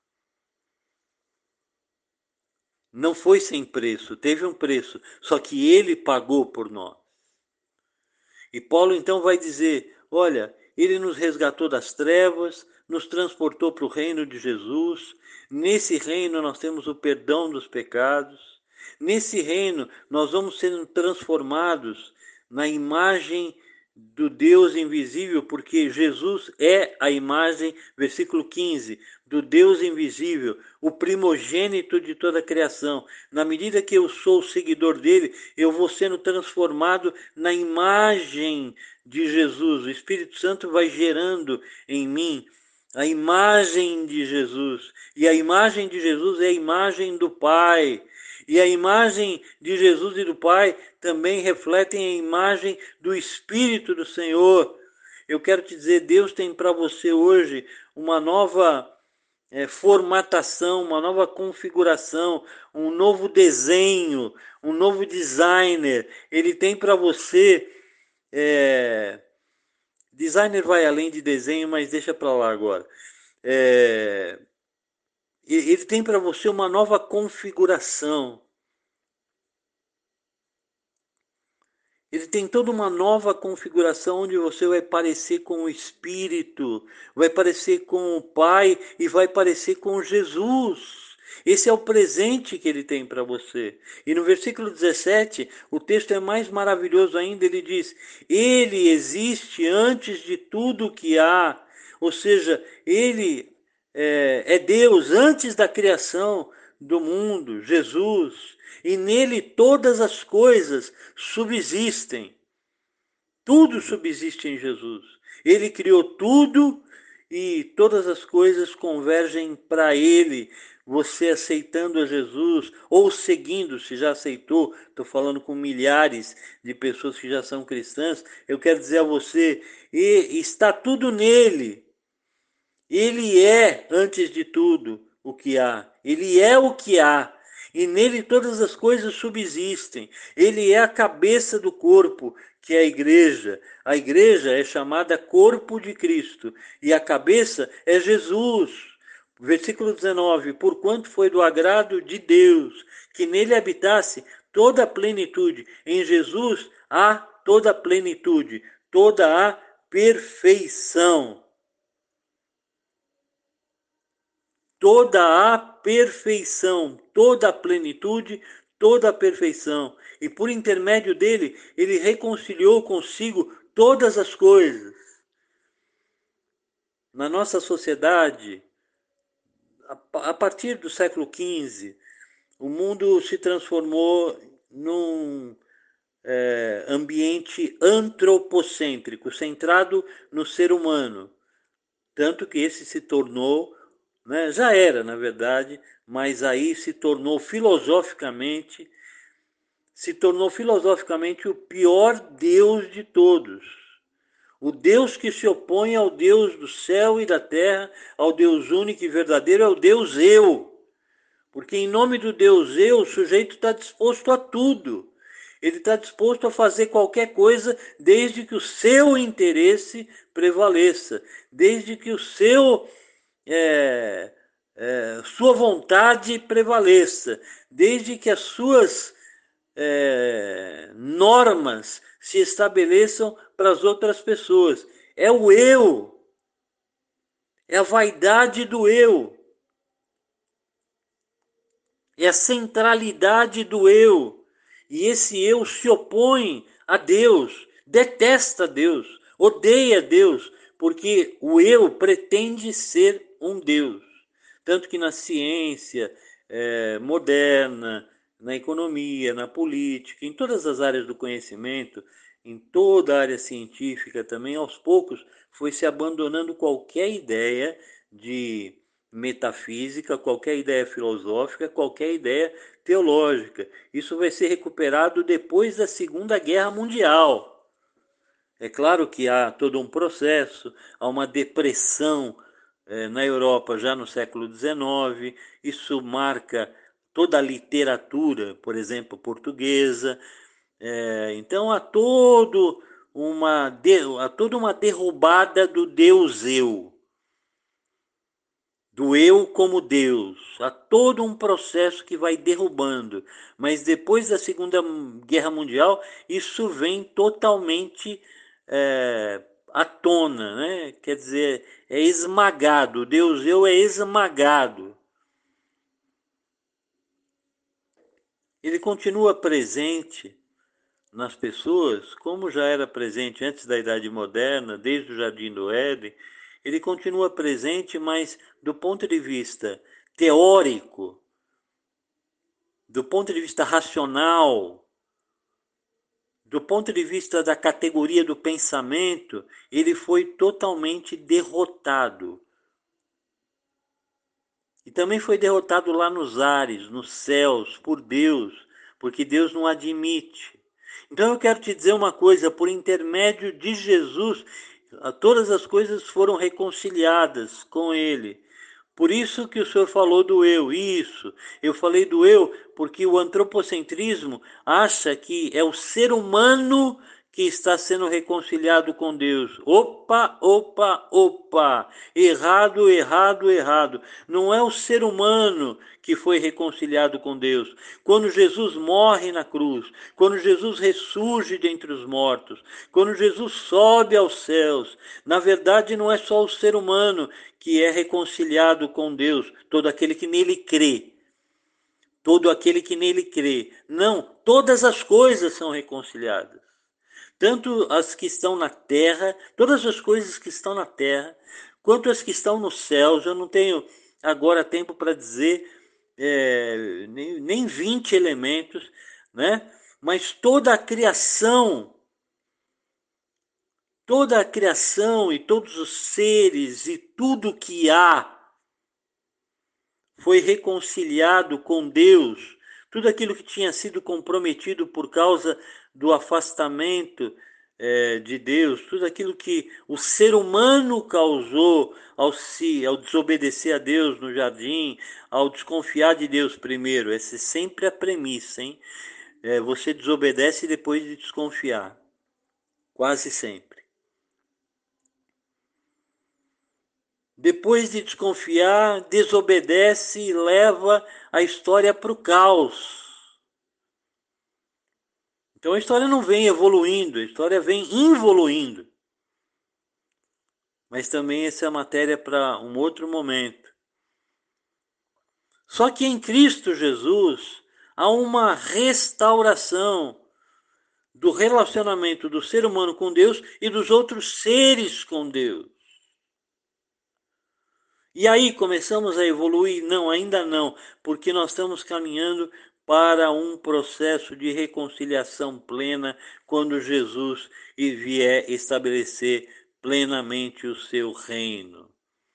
Não foi sem preço, teve um preço, só que ele pagou por nós. E Paulo então vai dizer, olha, ele nos resgatou das trevas, nos transportou para o reino de Jesus. Nesse reino nós temos o perdão dos pecados. Nesse reino nós vamos sendo transformados na imagem do Deus invisível, porque Jesus é a imagem, versículo quinze, do Deus invisível, o primogênito de toda a criação. Na medida que eu sou seguidor dele, eu vou sendo transformado na imagem de Jesus. O Espírito Santo vai gerando em mim a imagem de Jesus. E a imagem de Jesus é a imagem do Pai. E a imagem de Jesus e do Pai também refletem a imagem do Espírito do Senhor. Eu quero te dizer, Deus tem para você hoje uma nova é, formatação, uma nova configuração, um novo desenho, um novo designer. Ele tem para você... É, designer vai além de desenho, mas deixa para lá agora. É, ele tem para você uma nova configuração. Ele tem toda uma nova configuração onde você vai parecer com o Espírito, vai parecer com o Pai e vai parecer com Jesus. Esse é o presente que ele tem para você. E no versículo dezessete, o texto é mais maravilhoso ainda, ele diz, ele existe antes de tudo que há. Ou seja, ele é, é Deus antes da criação do mundo, Jesus. E nele todas as coisas subsistem. Tudo subsiste em Jesus. Ele criou tudo e todas as coisas convergem para ele. você aceitando a Jesus, ou seguindo, se já aceitou, estou falando com milhares de pessoas que já são cristãs, eu quero dizer a você, e está tudo nele. Ele é, antes de tudo, o que há. Ele é o que há. E nele todas as coisas subsistem. Ele é a cabeça do corpo, que é a igreja. A igreja é chamada corpo de Cristo. E a cabeça é Jesus. Versículo dezenove. Porquanto foi do agrado de Deus que nele habitasse toda a plenitude. Em Jesus há toda a plenitude, toda a perfeição. Toda a perfeição, toda a plenitude, toda a perfeição. E por intermédio dele, ele reconciliou consigo todas as coisas. Na nossa sociedade, a partir do século quinze, o mundo se transformou num é, ambiente antropocêntrico, centrado no ser humano. Tanto que esse se tornou, né, já era, na verdade, mas aí se tornou filosoficamente, se tornou filosoficamente o pior Deus de todos. O Deus que se opõe ao Deus do céu e da terra, ao Deus único e verdadeiro, é o Deus eu. Porque em nome do Deus eu, o sujeito está disposto a tudo. Ele está disposto a fazer qualquer coisa desde que o seu interesse prevaleça, desde que o seu é, é, sua vontade prevaleça, desde que as suas é, normas se estabeleçam para as outras pessoas. É o eu, é a vaidade do eu, é a centralidade do eu. E esse eu se opõe a Deus, detesta Deus, odeia Deus, porque o eu pretende ser um Deus. Tanto que na ciência é, moderna, na economia, na política, em todas as áreas do conhecimento, em toda a área científica também, aos poucos, foi se abandonando qualquer ideia de metafísica, qualquer ideia filosófica, qualquer ideia teológica. Isso vai ser recuperado depois da Segunda Guerra Mundial. É claro que há todo um processo, há uma depressão eh, na Europa já no século dezenove, isso marca toda a literatura, por exemplo, portuguesa. É, então há, todo uma, há toda uma derrubada do Deus eu, do eu como Deus. Há todo um processo que vai derrubando. Mas depois da Segunda Guerra Mundial, isso vem totalmente é, à tona, né? Quer dizer, é esmagado. O Deus eu é esmagado. Ele continua presente nas pessoas, como já era presente antes da Idade Moderna, desde o Jardim do Éden. Ele continua presente, mas do ponto de vista teórico, do ponto de vista racional, do ponto de vista da categoria do pensamento, ele foi totalmente derrotado. E também foi derrotado lá nos ares, nos céus, por Deus, porque Deus não admite. Então eu quero te dizer uma coisa, por intermédio de Jesus, todas as coisas foram reconciliadas com ele. Por isso que o senhor falou do eu, isso. Eu falei do eu porque o antropocentrismo acha que é o ser humano que está sendo reconciliado com Deus. Opa, opa, opa. Errado, errado, errado. Não é o ser humano que foi reconciliado com Deus. Quando Jesus morre na cruz, quando Jesus ressurge dentre os mortos, quando Jesus sobe aos céus, na verdade não é só o ser humano que é reconciliado com Deus, todo aquele que nele crê. Todo aquele que nele crê. Não, todas as coisas são reconciliadas. Tanto as que estão na terra, todas as coisas que estão na terra, quanto as que estão nos céus. Eu não tenho agora tempo para dizer é, nem, nem vinte elementos, né? Mas toda a criação, toda a criação e todos os seres e tudo que há foi reconciliado com Deus. Tudo aquilo que tinha sido comprometido por causa do afastamento é, de Deus, tudo aquilo que o ser humano causou ao, se, ao desobedecer a Deus no jardim, ao desconfiar de Deus primeiro. Essa é sempre a premissa, hein? É, você desobedece depois de desconfiar. Quase sempre. Depois de desconfiar, desobedece e leva a história para o caos. Então a história não vem evoluindo, a história vem involuindo. Mas também essa é a matéria para um outro momento. Só que em Cristo Jesus há uma restauração do relacionamento do ser humano com Deus e dos outros seres com Deus. E aí começamos a evoluir? Não, ainda não, porque nós estamos caminhando para um processo de reconciliação plena quando Jesus vier estabelecer plenamente o seu reino.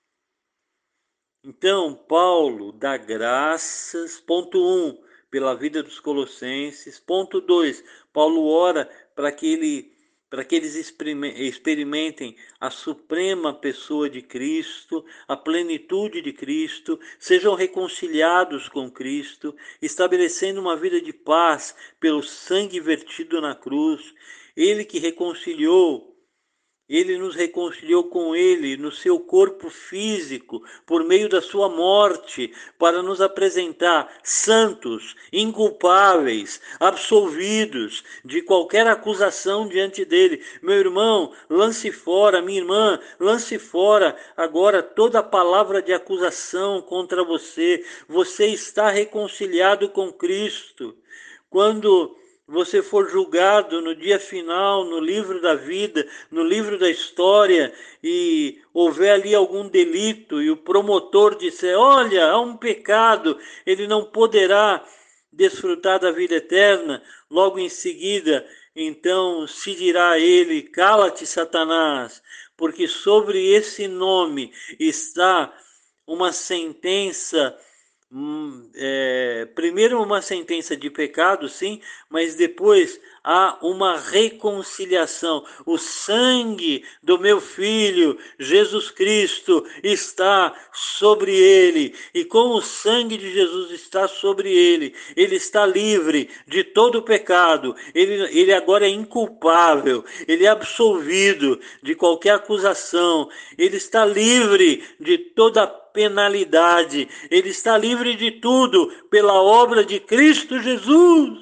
Então, Paulo dá graças, ponto um, pela vida dos colossenses. Ponto dois, Paulo ora para que ele para que eles experimentem a suprema pessoa de Cristo, a plenitude de Cristo, sejam reconciliados com Cristo, estabelecendo uma vida de paz pelo sangue vertido na cruz. Ele que reconciliou Ele nos reconciliou com Ele no seu corpo físico, por meio da sua morte, para nos apresentar santos, inculpáveis, absolvidos de qualquer acusação diante dele. Meu irmão, lance fora, minha irmã, lance fora agora toda palavra de acusação contra você. Você está reconciliado com Cristo. Quando você for julgado no dia final, no livro da vida, no livro da história, e houver ali algum delito, e o promotor disser, olha, há um pecado, ele não poderá desfrutar da vida eterna, logo em seguida, então se dirá a ele, cala-te, Satanás, porque sobre esse nome está uma sentença Hum, é, primeiro uma sentença de pecado, sim, mas depois há uma reconciliação. O sangue do meu filho, Jesus Cristo, está sobre ele. E como o sangue de Jesus está sobre ele, ele está livre de todo o pecado. Ele, ele agora é inculpável, ele é absolvido de qualquer acusação. Ele está livre de toda a penalidade. Ele está livre de tudo pela obra de Cristo Jesus.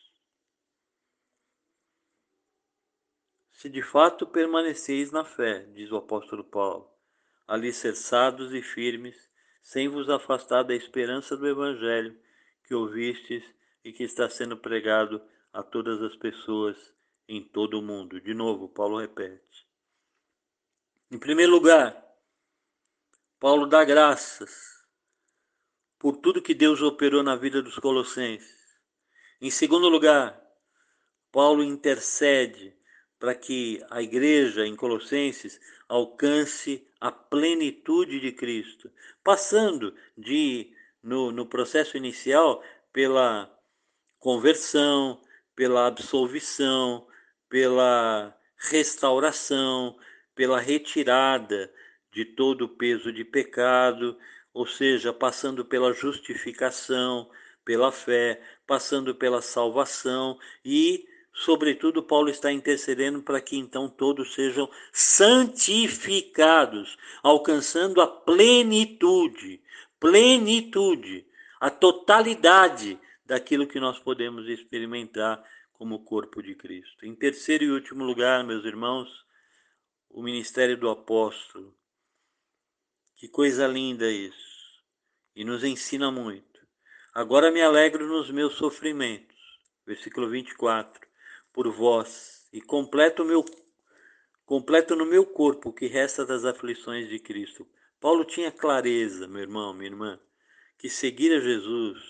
Se de fato permaneceis na fé, diz o apóstolo Paulo, alicerçados e firmes, sem vos afastar da esperança do evangelho que ouvistes e que está sendo pregado a todas as pessoas em todo o mundo. De novo, Paulo repete. Em primeiro lugar, Paulo dá graças por tudo que Deus operou na vida dos colossenses. Em segundo lugar, Paulo intercede para que a igreja em Colossenses alcance a plenitude de Cristo, passando de no, no processo inicial pela conversão, pela absolvição, pela restauração, pela retirada de todo o peso de pecado, ou seja, passando pela justificação, pela fé, passando pela salvação e, sobretudo, Paulo está intercedendo para que então todos sejam santificados, alcançando a plenitude, plenitude, a totalidade daquilo que nós podemos experimentar como corpo de Cristo. Em terceiro e último lugar, meus irmãos, o ministério do apóstolo. Que coisa linda isso! E nos ensina muito. Agora me alegro nos meus sofrimentos. Versículo vinte e quatro. Por vós, e completo, meu, completo no meu corpo o que resta das aflições de Cristo. Paulo tinha clareza, meu irmão, minha irmã, que seguir a Jesus,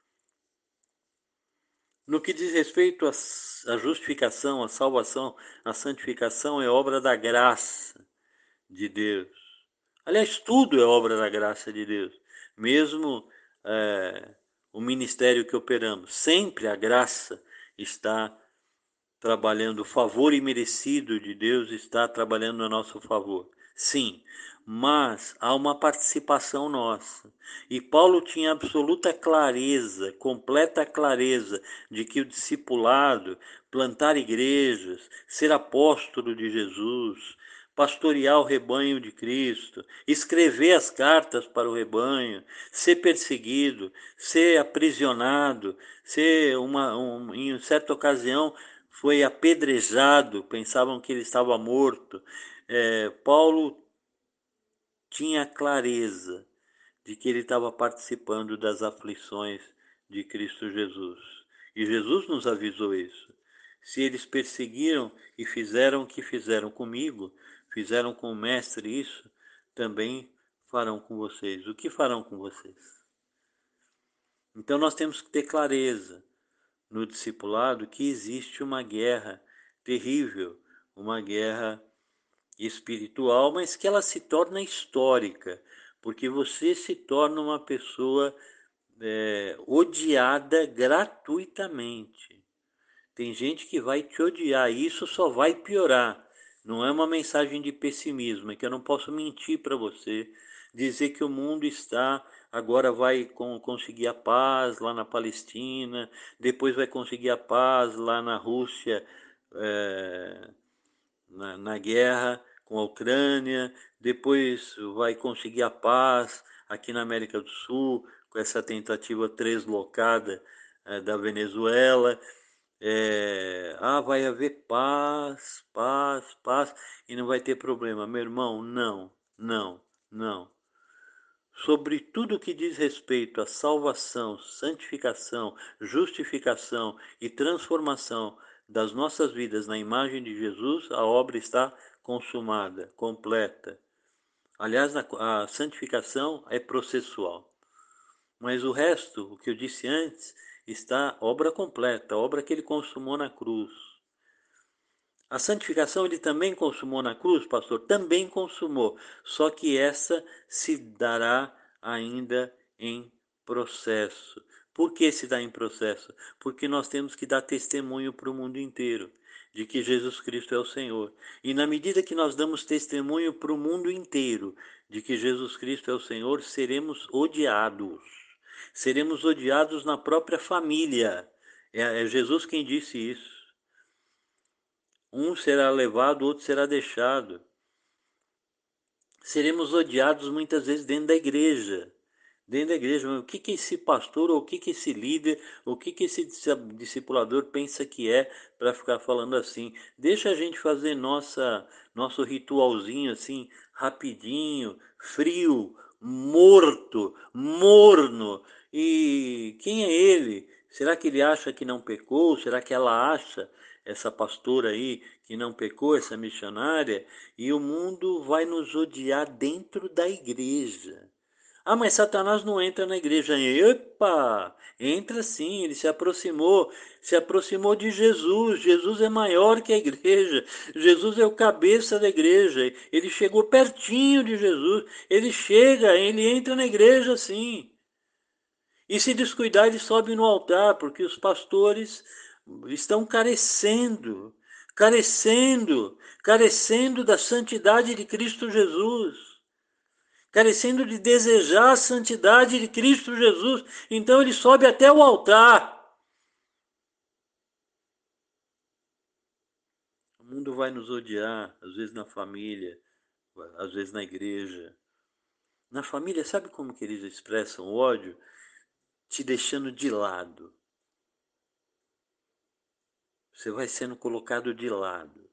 no que diz respeito à justificação, à salvação, à santificação, é obra da graça de Deus. Aliás, tudo é obra da graça de Deus. Mesmo é, o ministério que operamos. Sempre a graça está trabalhando, o favor imerecido de Deus está trabalhando a nosso favor. Sim, mas há uma participação nossa. E Paulo tinha absoluta clareza, completa clareza, de que o discipulado, plantar igrejas, ser apóstolo de Jesus, pastorear o rebanho de Cristo, escrever as cartas para o rebanho, ser perseguido, ser aprisionado, ser uma, um, em certa ocasião foi apedrejado, pensavam que ele estava morto. É, Paulo tinha clareza de que ele estava participando das aflições de Cristo Jesus. E Jesus nos avisou isso. Se eles perseguiram e fizeram o que fizeram comigo, fizeram com o Mestre isso, também farão com vocês. O que farão com vocês? Então nós temos que ter clareza no discipulado que existe uma guerra terrível, uma guerra espiritual, mas que ela se torna histórica, porque você se torna uma pessoa é, odiada gratuitamente. Tem gente que vai te odiar, e isso só vai piorar. Não é uma mensagem de pessimismo, é que eu não posso mentir para você, dizer que o mundo está, agora vai com, conseguir a paz lá na Palestina, depois vai conseguir a paz lá na Rússia, é, na, na guerra com a Ucrânia, depois vai conseguir a paz aqui na América do Sul, com essa tentativa translocada é, da Venezuela. É, ah, vai haver paz, paz, paz, e não vai ter problema. Meu irmão, não, não, não. Sobre tudo que diz respeito à salvação, santificação, justificação e transformação das nossas vidas na imagem de Jesus, a obra está consumada, completa. Aliás, a santificação é processual. Mas o resto, o que eu disse antes, está obra completa, a obra que ele consumou na cruz. A santificação ele também consumou na cruz, pastor? Também consumou, só que essa se dará ainda em processo. Por que se dá em processo? Porque nós temos que dar testemunho para o mundo inteiro de que Jesus Cristo é o Senhor. E na medida que nós damos testemunho para o mundo inteiro de que Jesus Cristo é o Senhor, seremos odiados. Seremos odiados na própria família. É, é Jesus quem disse isso. Um será levado, outro será deixado. Seremos odiados muitas vezes dentro da igreja. Dentro da igreja, o que, que esse pastor, ou o que, que esse líder, o que, que esse discipulador pensa que é para ficar falando assim? Deixa a gente fazer nossa, nosso ritualzinho assim, rapidinho, frio, morto, morno. E quem é ele? Será que ele acha que não pecou? Será que ela acha, essa pastora aí, que não pecou, essa missionária? E o mundo vai nos odiar dentro da igreja. Ah, mas Satanás não entra na igreja. Epa! Entra sim, ele se aproximou, se aproximou de Jesus. Jesus é maior que a igreja. Jesus é o cabeça da igreja. Ele chegou pertinho de Jesus. Ele chega, ele entra na igreja sim. E se descuidar, ele sobe no altar, porque os pastores estão carecendo, carecendo, carecendo da santidade de Cristo Jesus, carecendo de desejar a santidade de Cristo Jesus. Então ele sobe até o altar. O mundo vai nos odiar, às vezes na família, às vezes na igreja. Na família, sabe como que eles expressam o ódio? Te deixando de lado. Você vai sendo colocado de lado.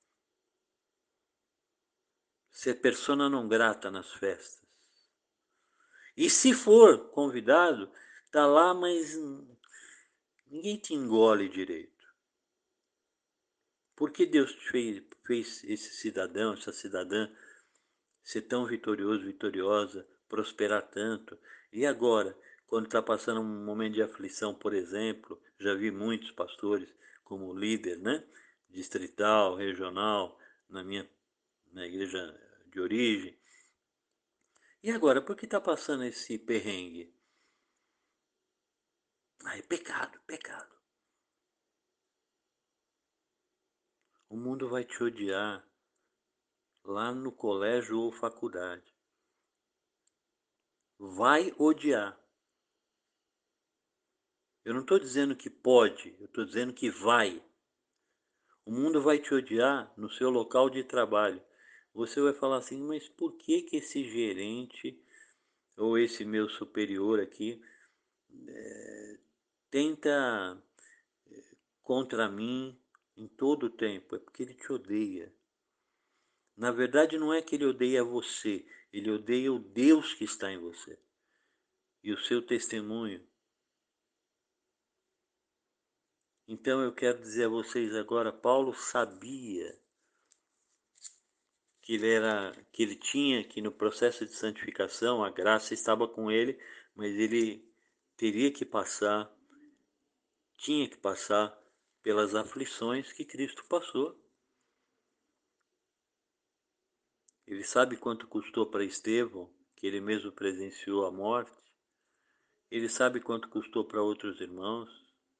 Você é persona não grata nas festas. E se for convidado, tá lá, mas ninguém te engole direito. Por que Deus fez, fez esse cidadão, essa cidadã, ser tão vitorioso, vitoriosa, prosperar tanto? E agora, quando está passando um momento de aflição, por exemplo, já vi muitos pastores como líder, né? Distrital, regional, na minha na igreja de origem. E agora, por que está passando esse perrengue? Ah, é pecado, pecado. O mundo vai te odiar lá no colégio ou faculdade. Vai odiar. Eu não estou dizendo que pode, eu estou dizendo que vai. O mundo vai te odiar no seu local de trabalho. Você vai falar assim, mas por que que esse gerente ou esse meu superior aqui é, tenta contra mim em todo o tempo? É porque ele te odeia. Na verdade, não é que ele odeia você, ele odeia o Deus que está em você e o seu testemunho. Então eu quero dizer a vocês agora, Paulo sabia que ele era, que ele tinha, que no processo de santificação a graça estava com ele, mas ele teria que passar, tinha que passar pelas aflições que Cristo passou. Ele sabe quanto custou para Estevão, que ele mesmo presenciou a morte. Ele sabe quanto custou para outros irmãos.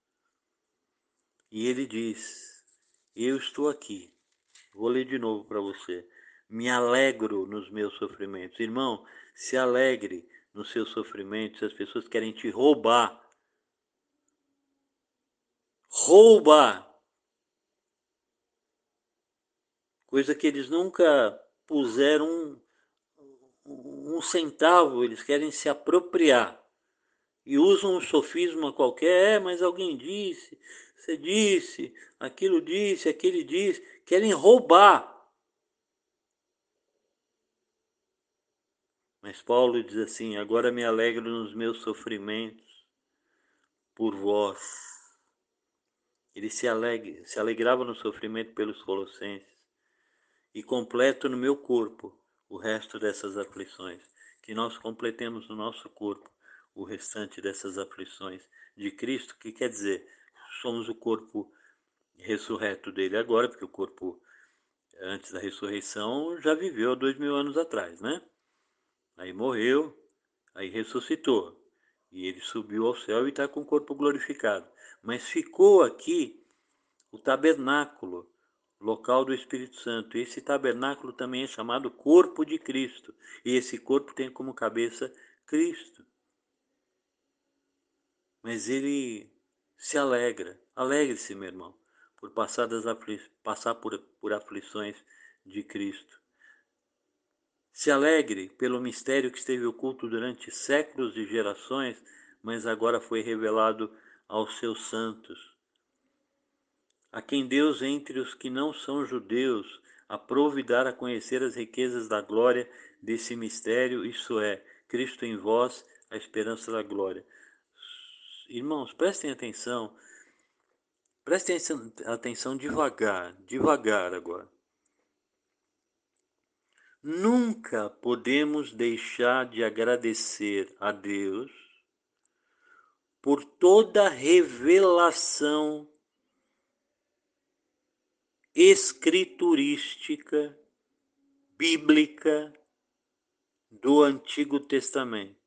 E ele diz: eu estou aqui. Vou ler de novo para você. Me alegro nos meus sofrimentos. Irmão, se alegre nos seus sofrimentos. As pessoas querem te roubar. Roubar! Coisa que eles nunca puseram um, um centavo. Eles querem se apropriar. E usam um sofisma qualquer. É, mas alguém disse, você disse, aquilo disse, aquele disse. Querem roubar. Mas Paulo diz assim: agora me alegro nos meus sofrimentos por vós. Ele se, alegre, se alegrava no sofrimento pelos colossenses. E completo no meu corpo o resto dessas aflições. Que nós completemos no nosso corpo o restante dessas aflições de Cristo, que quer dizer, somos o corpo ressurreto dele agora, porque o corpo antes da ressurreição já viveu há dois mil anos atrás, né? Aí morreu, aí ressuscitou. E ele subiu ao céu e está com o corpo glorificado. Mas ficou aqui o tabernáculo, local do Espírito Santo. Esse tabernáculo também é chamado corpo de Cristo. E esse corpo tem como cabeça Cristo. Mas ele se alegra. Alegre-se, meu irmão, por passar, das afli... passar por, por aflições de Cristo. Se alegre pelo mistério que esteve oculto durante séculos e gerações, mas agora foi revelado aos seus santos, a quem Deus, entre os que não são judeus, aprove dar a conhecer as riquezas da glória desse mistério, isso é, Cristo em vós, a esperança da glória. Irmãos, prestem atenção, prestem atenção devagar, devagar agora. Nunca podemos deixar de agradecer a Deus por toda a revelação escriturística, bíblica do Antigo Testamento.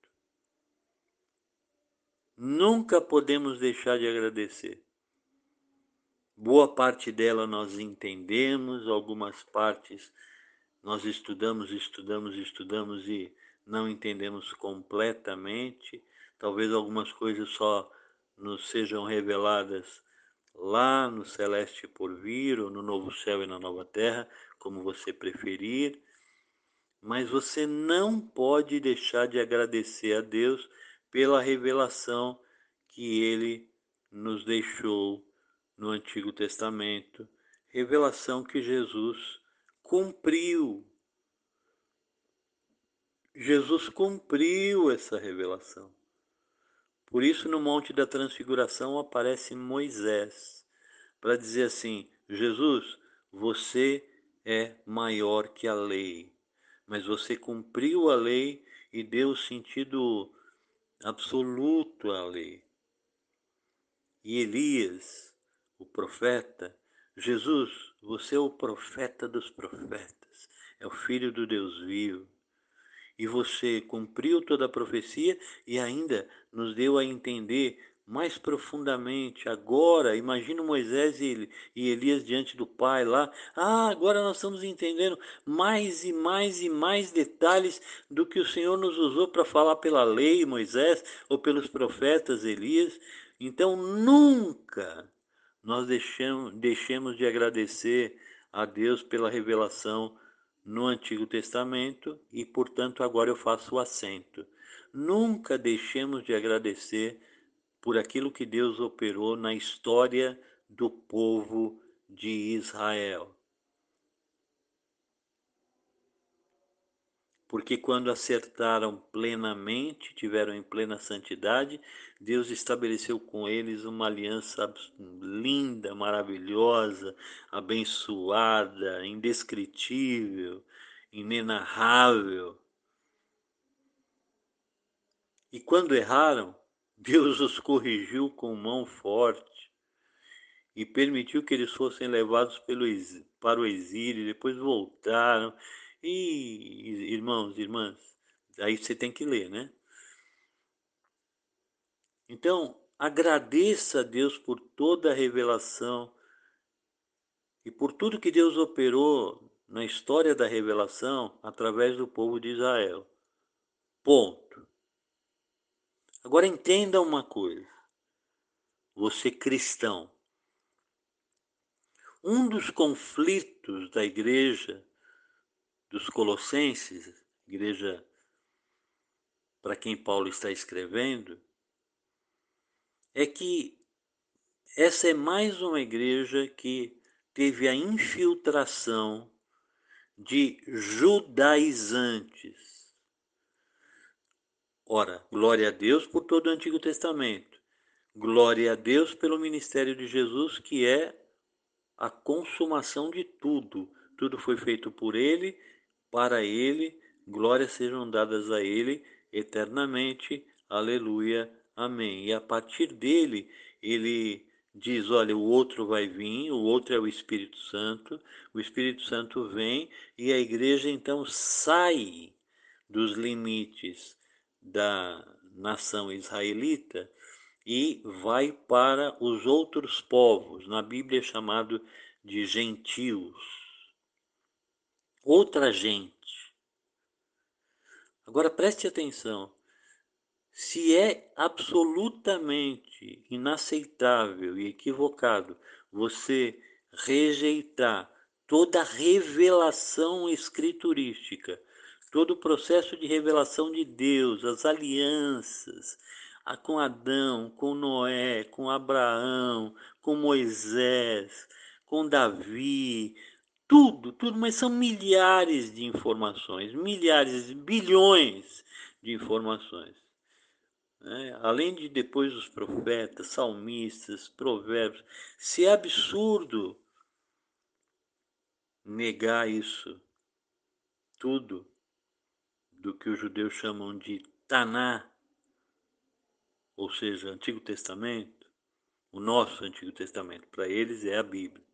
Nunca podemos deixar de agradecer. Boa parte dela nós entendemos, algumas partes nós estudamos, estudamos, estudamos e não entendemos completamente. Talvez algumas coisas só nos sejam reveladas lá no celeste por vir, ou no novo céu e na nova terra, como você preferir. Mas você não pode deixar de agradecer a Deus pela revelação que Ele nos deixou no Antigo Testamento, revelação que Jesus cumpriu. Jesus cumpriu essa revelação. Por isso, no Monte da Transfiguração aparece Moisés, para dizer assim: Jesus, você é maior que a lei, mas você cumpriu a lei e deu sentido absoluto à lei. E Elias, o profeta, Jesus, você é o profeta dos profetas, é o Filho do Deus vivo. E você cumpriu toda a profecia e ainda nos deu a entender mais profundamente. Agora, imagina Moisés e Elias diante do Pai lá. Ah, agora nós estamos entendendo mais e mais e mais detalhes do que o Senhor nos usou para falar pela lei, Moisés, ou pelos profetas Elias. Então, nunca nós deixamos, deixemos de agradecer a Deus pela revelação no Antigo Testamento e, portanto, agora eu faço o acento. Nunca deixemos de agradecer por aquilo que Deus operou na história do povo de Israel. Porque quando acertaram plenamente, tiveram em plena santidade, Deus estabeleceu com eles uma aliança linda, maravilhosa, abençoada, indescritível, inenarrável. E quando erraram, Deus os corrigiu com mão forte e permitiu que eles fossem levados pelo, para o exílio, depois voltaram. E, irmãos, irmãs, aí você tem que ler, né? Então, agradeça a Deus por toda a revelação e por tudo que Deus operou na história da revelação através do povo de Israel. Ponto. Agora entenda uma coisa. Você cristão. Um dos conflitos da igreja dos Colossenses, igreja para quem Paulo está escrevendo, é que essa é mais uma igreja que teve a infiltração de judaizantes. Ora, glória a Deus por todo o Antigo Testamento. Glória a Deus pelo ministério de Jesus, que é a consumação de tudo. Tudo foi feito por Ele, para Ele, glórias sejam dadas a Ele eternamente. Aleluia, amém. E a partir dele, Ele diz, olha, o outro vai vir, o outro é o Espírito Santo, o Espírito Santo vem e a igreja então sai dos limites da nação israelita e vai para os outros povos, na Bíblia é chamado de gentios, outra gente. Agora preste atenção, se é absolutamente inaceitável e equivocado você rejeitar toda a revelação escriturística, todo o processo de revelação de Deus, as alianças, com Adão, com Noé, com Abraão, com Moisés, com Davi, tudo, tudo, mas são milhares de informações, milhares, bilhões de informações. É, além de depois os profetas, salmistas, provérbios, se é absurdo negar isso tudo do que os judeus chamam de Taná, ou seja, Antigo Testamento, o nosso Antigo Testamento, para eles é a Bíblia.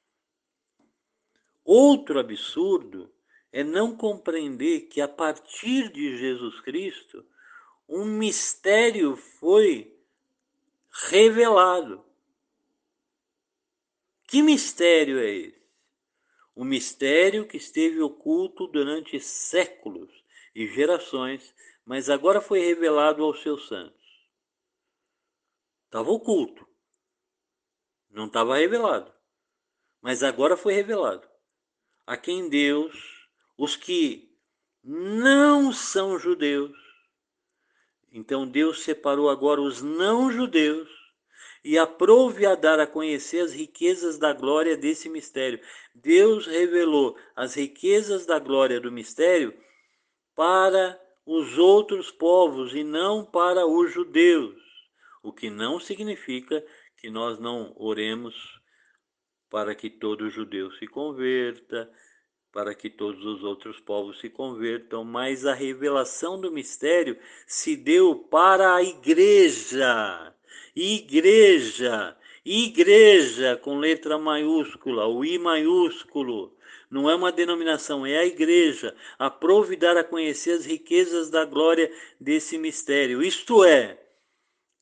Outro absurdo é não compreender que a partir de Jesus Cristo, um mistério foi revelado. Que mistério é esse? Um mistério que esteve oculto durante séculos e gerações, mas agora foi revelado aos seus santos. Estava oculto, não estava revelado, mas agora foi revelado. A quem Deus, os que não são judeus, então Deus separou agora os não-judeus e aprove a dar a conhecer as riquezas da glória desse mistério. Deus revelou as riquezas da glória do mistério para os outros povos e não para os judeus, o que não significa que nós não oremos para que todo judeu se converta, para que todos os outros povos se convertam, mas a revelação do mistério se deu para a igreja. Igreja, igreja com letra maiúscula, o I maiúsculo. Não é uma denominação, é a igreja. Aprove dar a conhecer as riquezas da glória desse mistério. Isto é,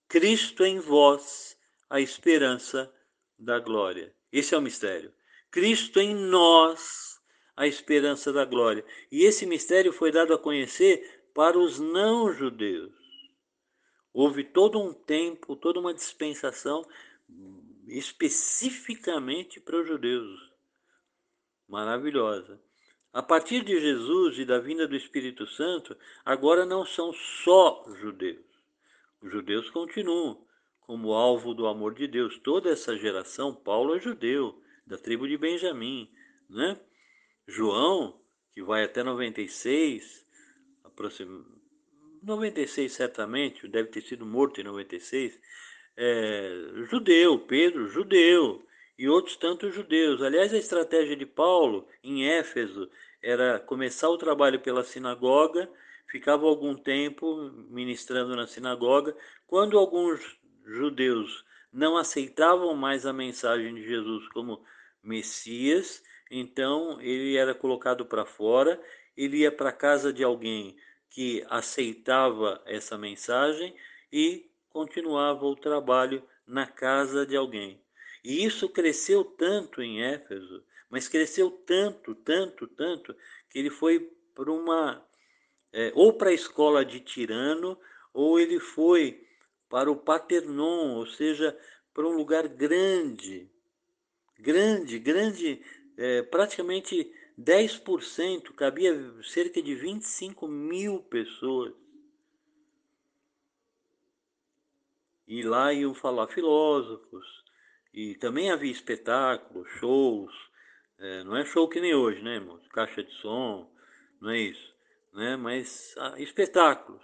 Cristo em vós, a esperança da glória. Esse é o mistério. Cristo em nós, a esperança da glória. E esse mistério foi dado a conhecer para os não-judeus. Houve todo um tempo, toda uma dispensação especificamente para os judeus. Maravilhosa. A partir de Jesus e da vinda do Espírito Santo, agora não são só judeus. Os judeus continuam como alvo do amor de Deus. Toda essa geração, Paulo é judeu, da tribo de Benjamim, né? João, que vai até noventa e seis, aproximadamente, noventa e seis certamente, deve ter sido morto em noventa e seis, é, judeu, Pedro, judeu, e outros tantos judeus. Aliás, a estratégia de Paulo em Éfeso era começar o trabalho pela sinagoga, ficava algum tempo ministrando na sinagoga. Quando alguns judeus não aceitavam mais a mensagem de Jesus como Messias, então ele era colocado para fora, ele ia para a casa de alguém que aceitava essa mensagem e continuava o trabalho na casa de alguém. E isso cresceu tanto em Éfeso, mas cresceu tanto, tanto, tanto, que ele foi para uma, é, ou para a escola de Tirano, ou ele foi para o Paternon, ou seja, para um lugar grande, grande, grande, é, praticamente dez por cento, cabia cerca de vinte e cinco mil pessoas. E lá iam falar filósofos, e também havia espetáculos, shows, é, não é show que nem hoje, né, irmãos? Caixa de som, não é isso, né? Mas ah, espetáculos.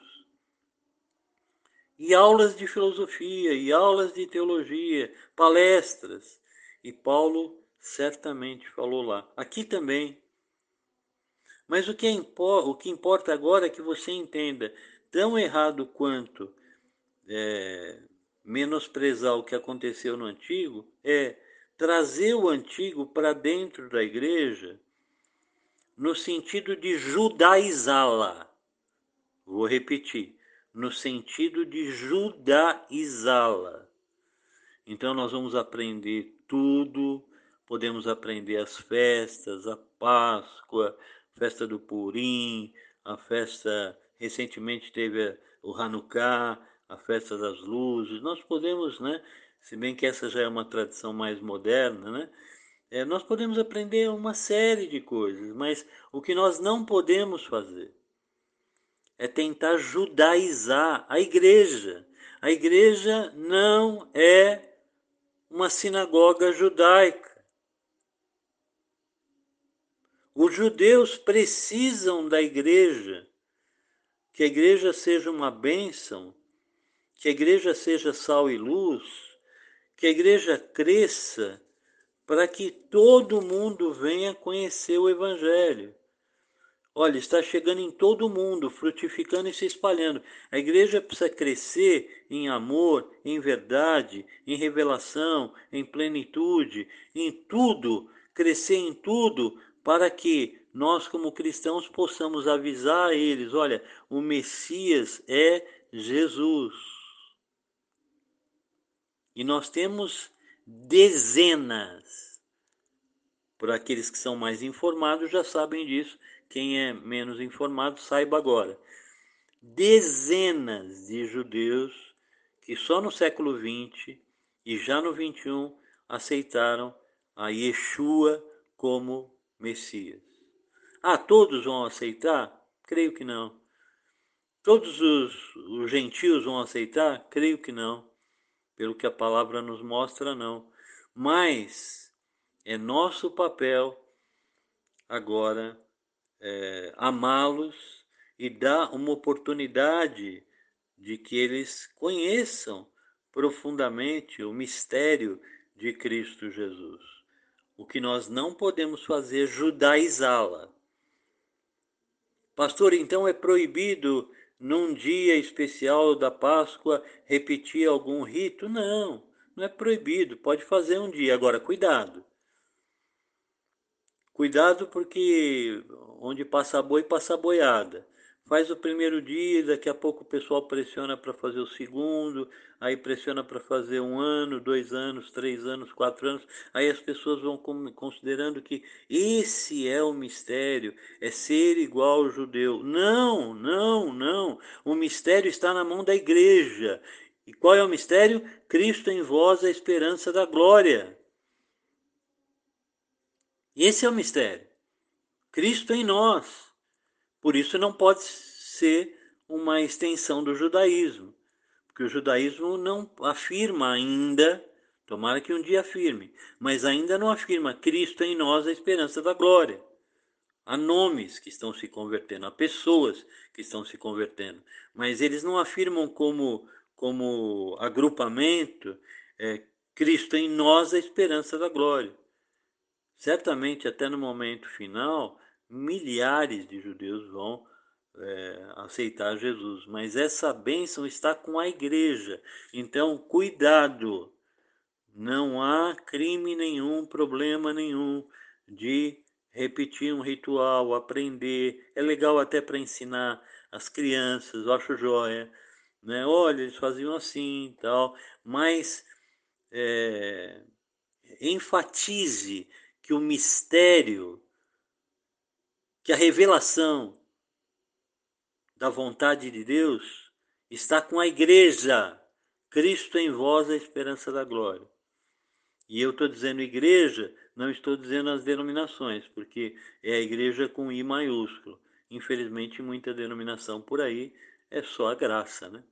E aulas de filosofia, e aulas de teologia, palestras. E Paulo certamente falou lá. Aqui também. Mas o que, é, o que importa agora é que você entenda, tão errado quanto é, menosprezar o que aconteceu no antigo, é trazer o antigo para dentro da igreja no sentido de judaizá-la. Vou repetir, no sentido de judaizá-la. Então nós vamos aprender tudo, podemos aprender as festas, a Páscoa, a festa do Purim, a festa, recentemente teve o Hanukkah, a festa das luzes. Nós podemos, né, se bem que essa já é uma tradição mais moderna, né, é, nós podemos aprender uma série de coisas, mas o que nós não podemos fazer é tentar judaizar a igreja. A igreja não é uma sinagoga judaica. Os judeus precisam da igreja, que a igreja seja uma bênção, que a igreja seja sal e luz, que a igreja cresça para que todo mundo venha conhecer o Evangelho. Olha, está chegando em todo mundo, frutificando e se espalhando. A igreja precisa crescer em amor, em verdade, em revelação, em plenitude, em tudo, crescer em tudo, para que nós, como cristãos, possamos avisar a eles: olha, o Messias é Jesus. E nós temos dezenas. Por aqueles que são mais informados já sabem disso. Quem é menos informado, saiba agora. Dezenas de judeus que só no século vinte e já no vinte e um aceitaram a Yeshua como Messias. Ah, todos vão aceitar? Creio que não. Todos os, os gentios vão aceitar? Creio que não. Pelo que a palavra nos mostra, não. Mas é nosso papel agora é, amá-los e dar uma oportunidade de que eles conheçam profundamente o mistério de Cristo Jesus. O que nós não podemos fazer é judaizá-la. Pastor, então é proibido num dia especial da Páscoa repetir algum rito? Não, não é proibido, pode fazer um dia. Agora, cuidado. Cuidado porque onde passa boi, passa boiada. Faz o primeiro dia, daqui a pouco o pessoal pressiona para fazer o segundo, aí pressiona para fazer um ano, dois anos, três anos, quatro anos, aí as pessoas vão considerando que esse é o mistério, é ser igual ao judeu. Não, não, não. O mistério está na mão da igreja. E qual é o mistério? Cristo em vós, a esperança da glória. Esse é o mistério. Cristo em nós. Por isso não pode ser uma extensão do judaísmo, porque o judaísmo não afirma ainda, tomara que um dia afirme, mas ainda não afirma Cristo em nós, a esperança da glória. Há nomes que estão se convertendo, há pessoas que estão se convertendo, mas eles não afirmam como, como agrupamento é, Cristo em nós, a esperança da glória. Certamente, até no momento final, milhares de judeus vão é, aceitar Jesus, mas essa bênção está com a igreja. Então, cuidado, não há crime nenhum, problema nenhum de repetir um ritual, aprender. É legal até para ensinar as crianças, eu acho joia. Né? Olha, eles faziam assim e tal, mas é, enfatize que o mistério, que a revelação da vontade de Deus está com a igreja. Cristo em vós, a esperança da glória. E eu estou dizendo igreja, não estou dizendo as denominações, porque é a igreja com I maiúsculo. Infelizmente, muita denominação por aí é só a graça, né?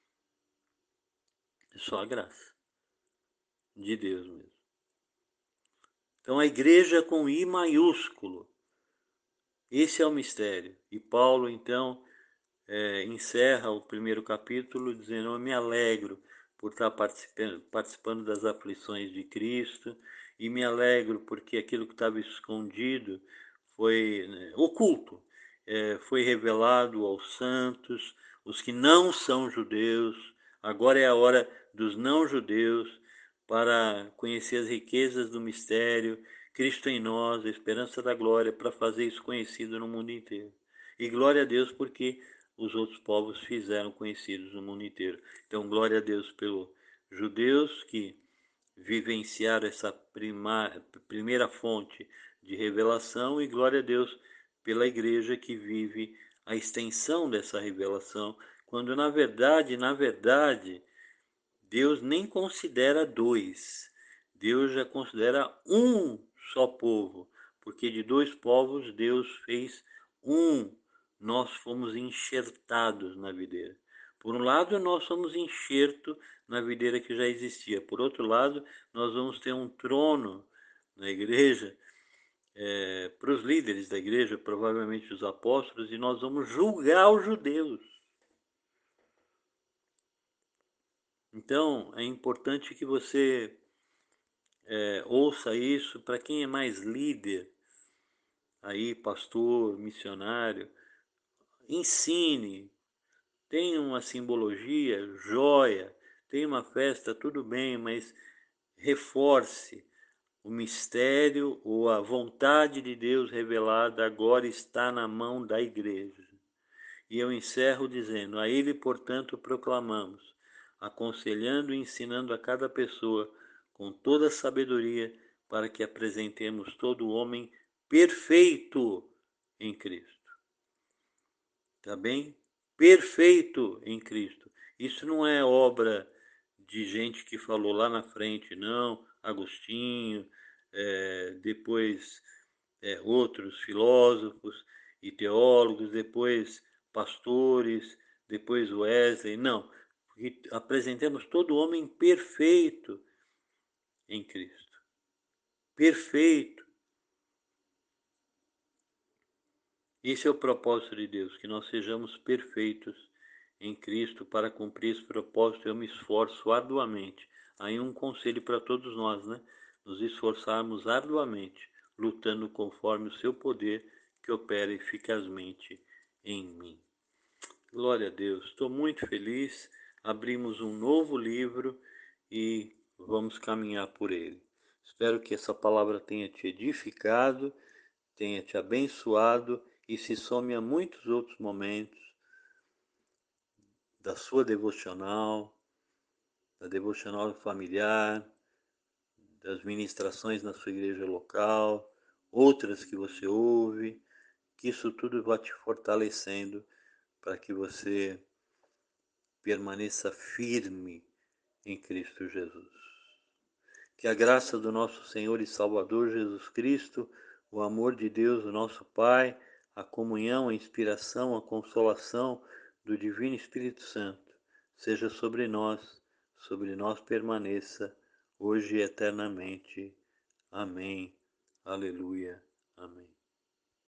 É só a graça de Deus mesmo. Então, a igreja com I maiúsculo. Esse é o mistério. E Paulo, então, é, encerra o primeiro capítulo dizendo: eu me alegro por estar participando, participando das aflições de Cristo, e me alegro porque aquilo que estava escondido foi né, oculto, é, foi revelado aos santos, os que não são judeus. Agora é a hora dos não judeus para conhecer as riquezas do mistério, Cristo em nós, a esperança da glória, para fazer isso conhecido no mundo inteiro. E glória a Deus porque os outros povos fizeram conhecidos no mundo inteiro. Então, glória a Deus pelos judeus que vivenciaram essa prima, primeira fonte de revelação, e glória a Deus pela igreja que vive a extensão dessa revelação, quando na verdade, na verdade, Deus nem considera dois. Deus já considera um só povo, porque de dois povos Deus fez um. Nós fomos enxertados na videira. Por um lado, nós somos enxerto na videira que já existia. Por outro lado, nós vamos ter um trono na igreja é, para os líderes da igreja, provavelmente os apóstolos, e nós vamos julgar os judeus. Então, é importante que você é, ouça isso. Para quem é mais líder, aí, pastor, missionário, ensine. Tem uma simbologia, joia, tem uma festa, tudo bem, mas reforce o mistério ou a vontade de Deus revelada agora está na mão da igreja. E eu encerro dizendo: a ele, portanto, proclamamos, aconselhando e ensinando a cada pessoa com toda a sabedoria, para que apresentemos todo o homem perfeito em Cristo. Tá bem? Perfeito em Cristo. Isso não é obra de gente que falou lá na frente, não. Agostinho, é, depois é, outros filósofos e teólogos, depois pastores, depois Wesley. Não. Apresentemos todo homem perfeito em Cristo. Perfeito. Esse é o propósito de Deus, que nós sejamos perfeitos em Cristo. Para cumprir esse propósito, eu me esforço arduamente. Aí um conselho para todos nós, né? Nos esforçarmos arduamente, lutando conforme o seu poder que opera eficazmente em mim. Glória a Deus. Estou muito feliz. Abrimos um novo livro e vamos caminhar por ele. Espero que essa palavra tenha te edificado, tenha te abençoado e se some a muitos outros momentos da sua devocional, da devocional familiar, das ministrações na sua igreja local, outras que você ouve, que isso tudo vai te fortalecendo para que você permaneça firme em Cristo Jesus. Que a graça do nosso Senhor e Salvador Jesus Cristo, o amor de Deus, o nosso Pai, a comunhão, a inspiração, a consolação do Divino Espírito Santo seja sobre nós, sobre nós permaneça, hoje e eternamente. Amém. Aleluia. Amém.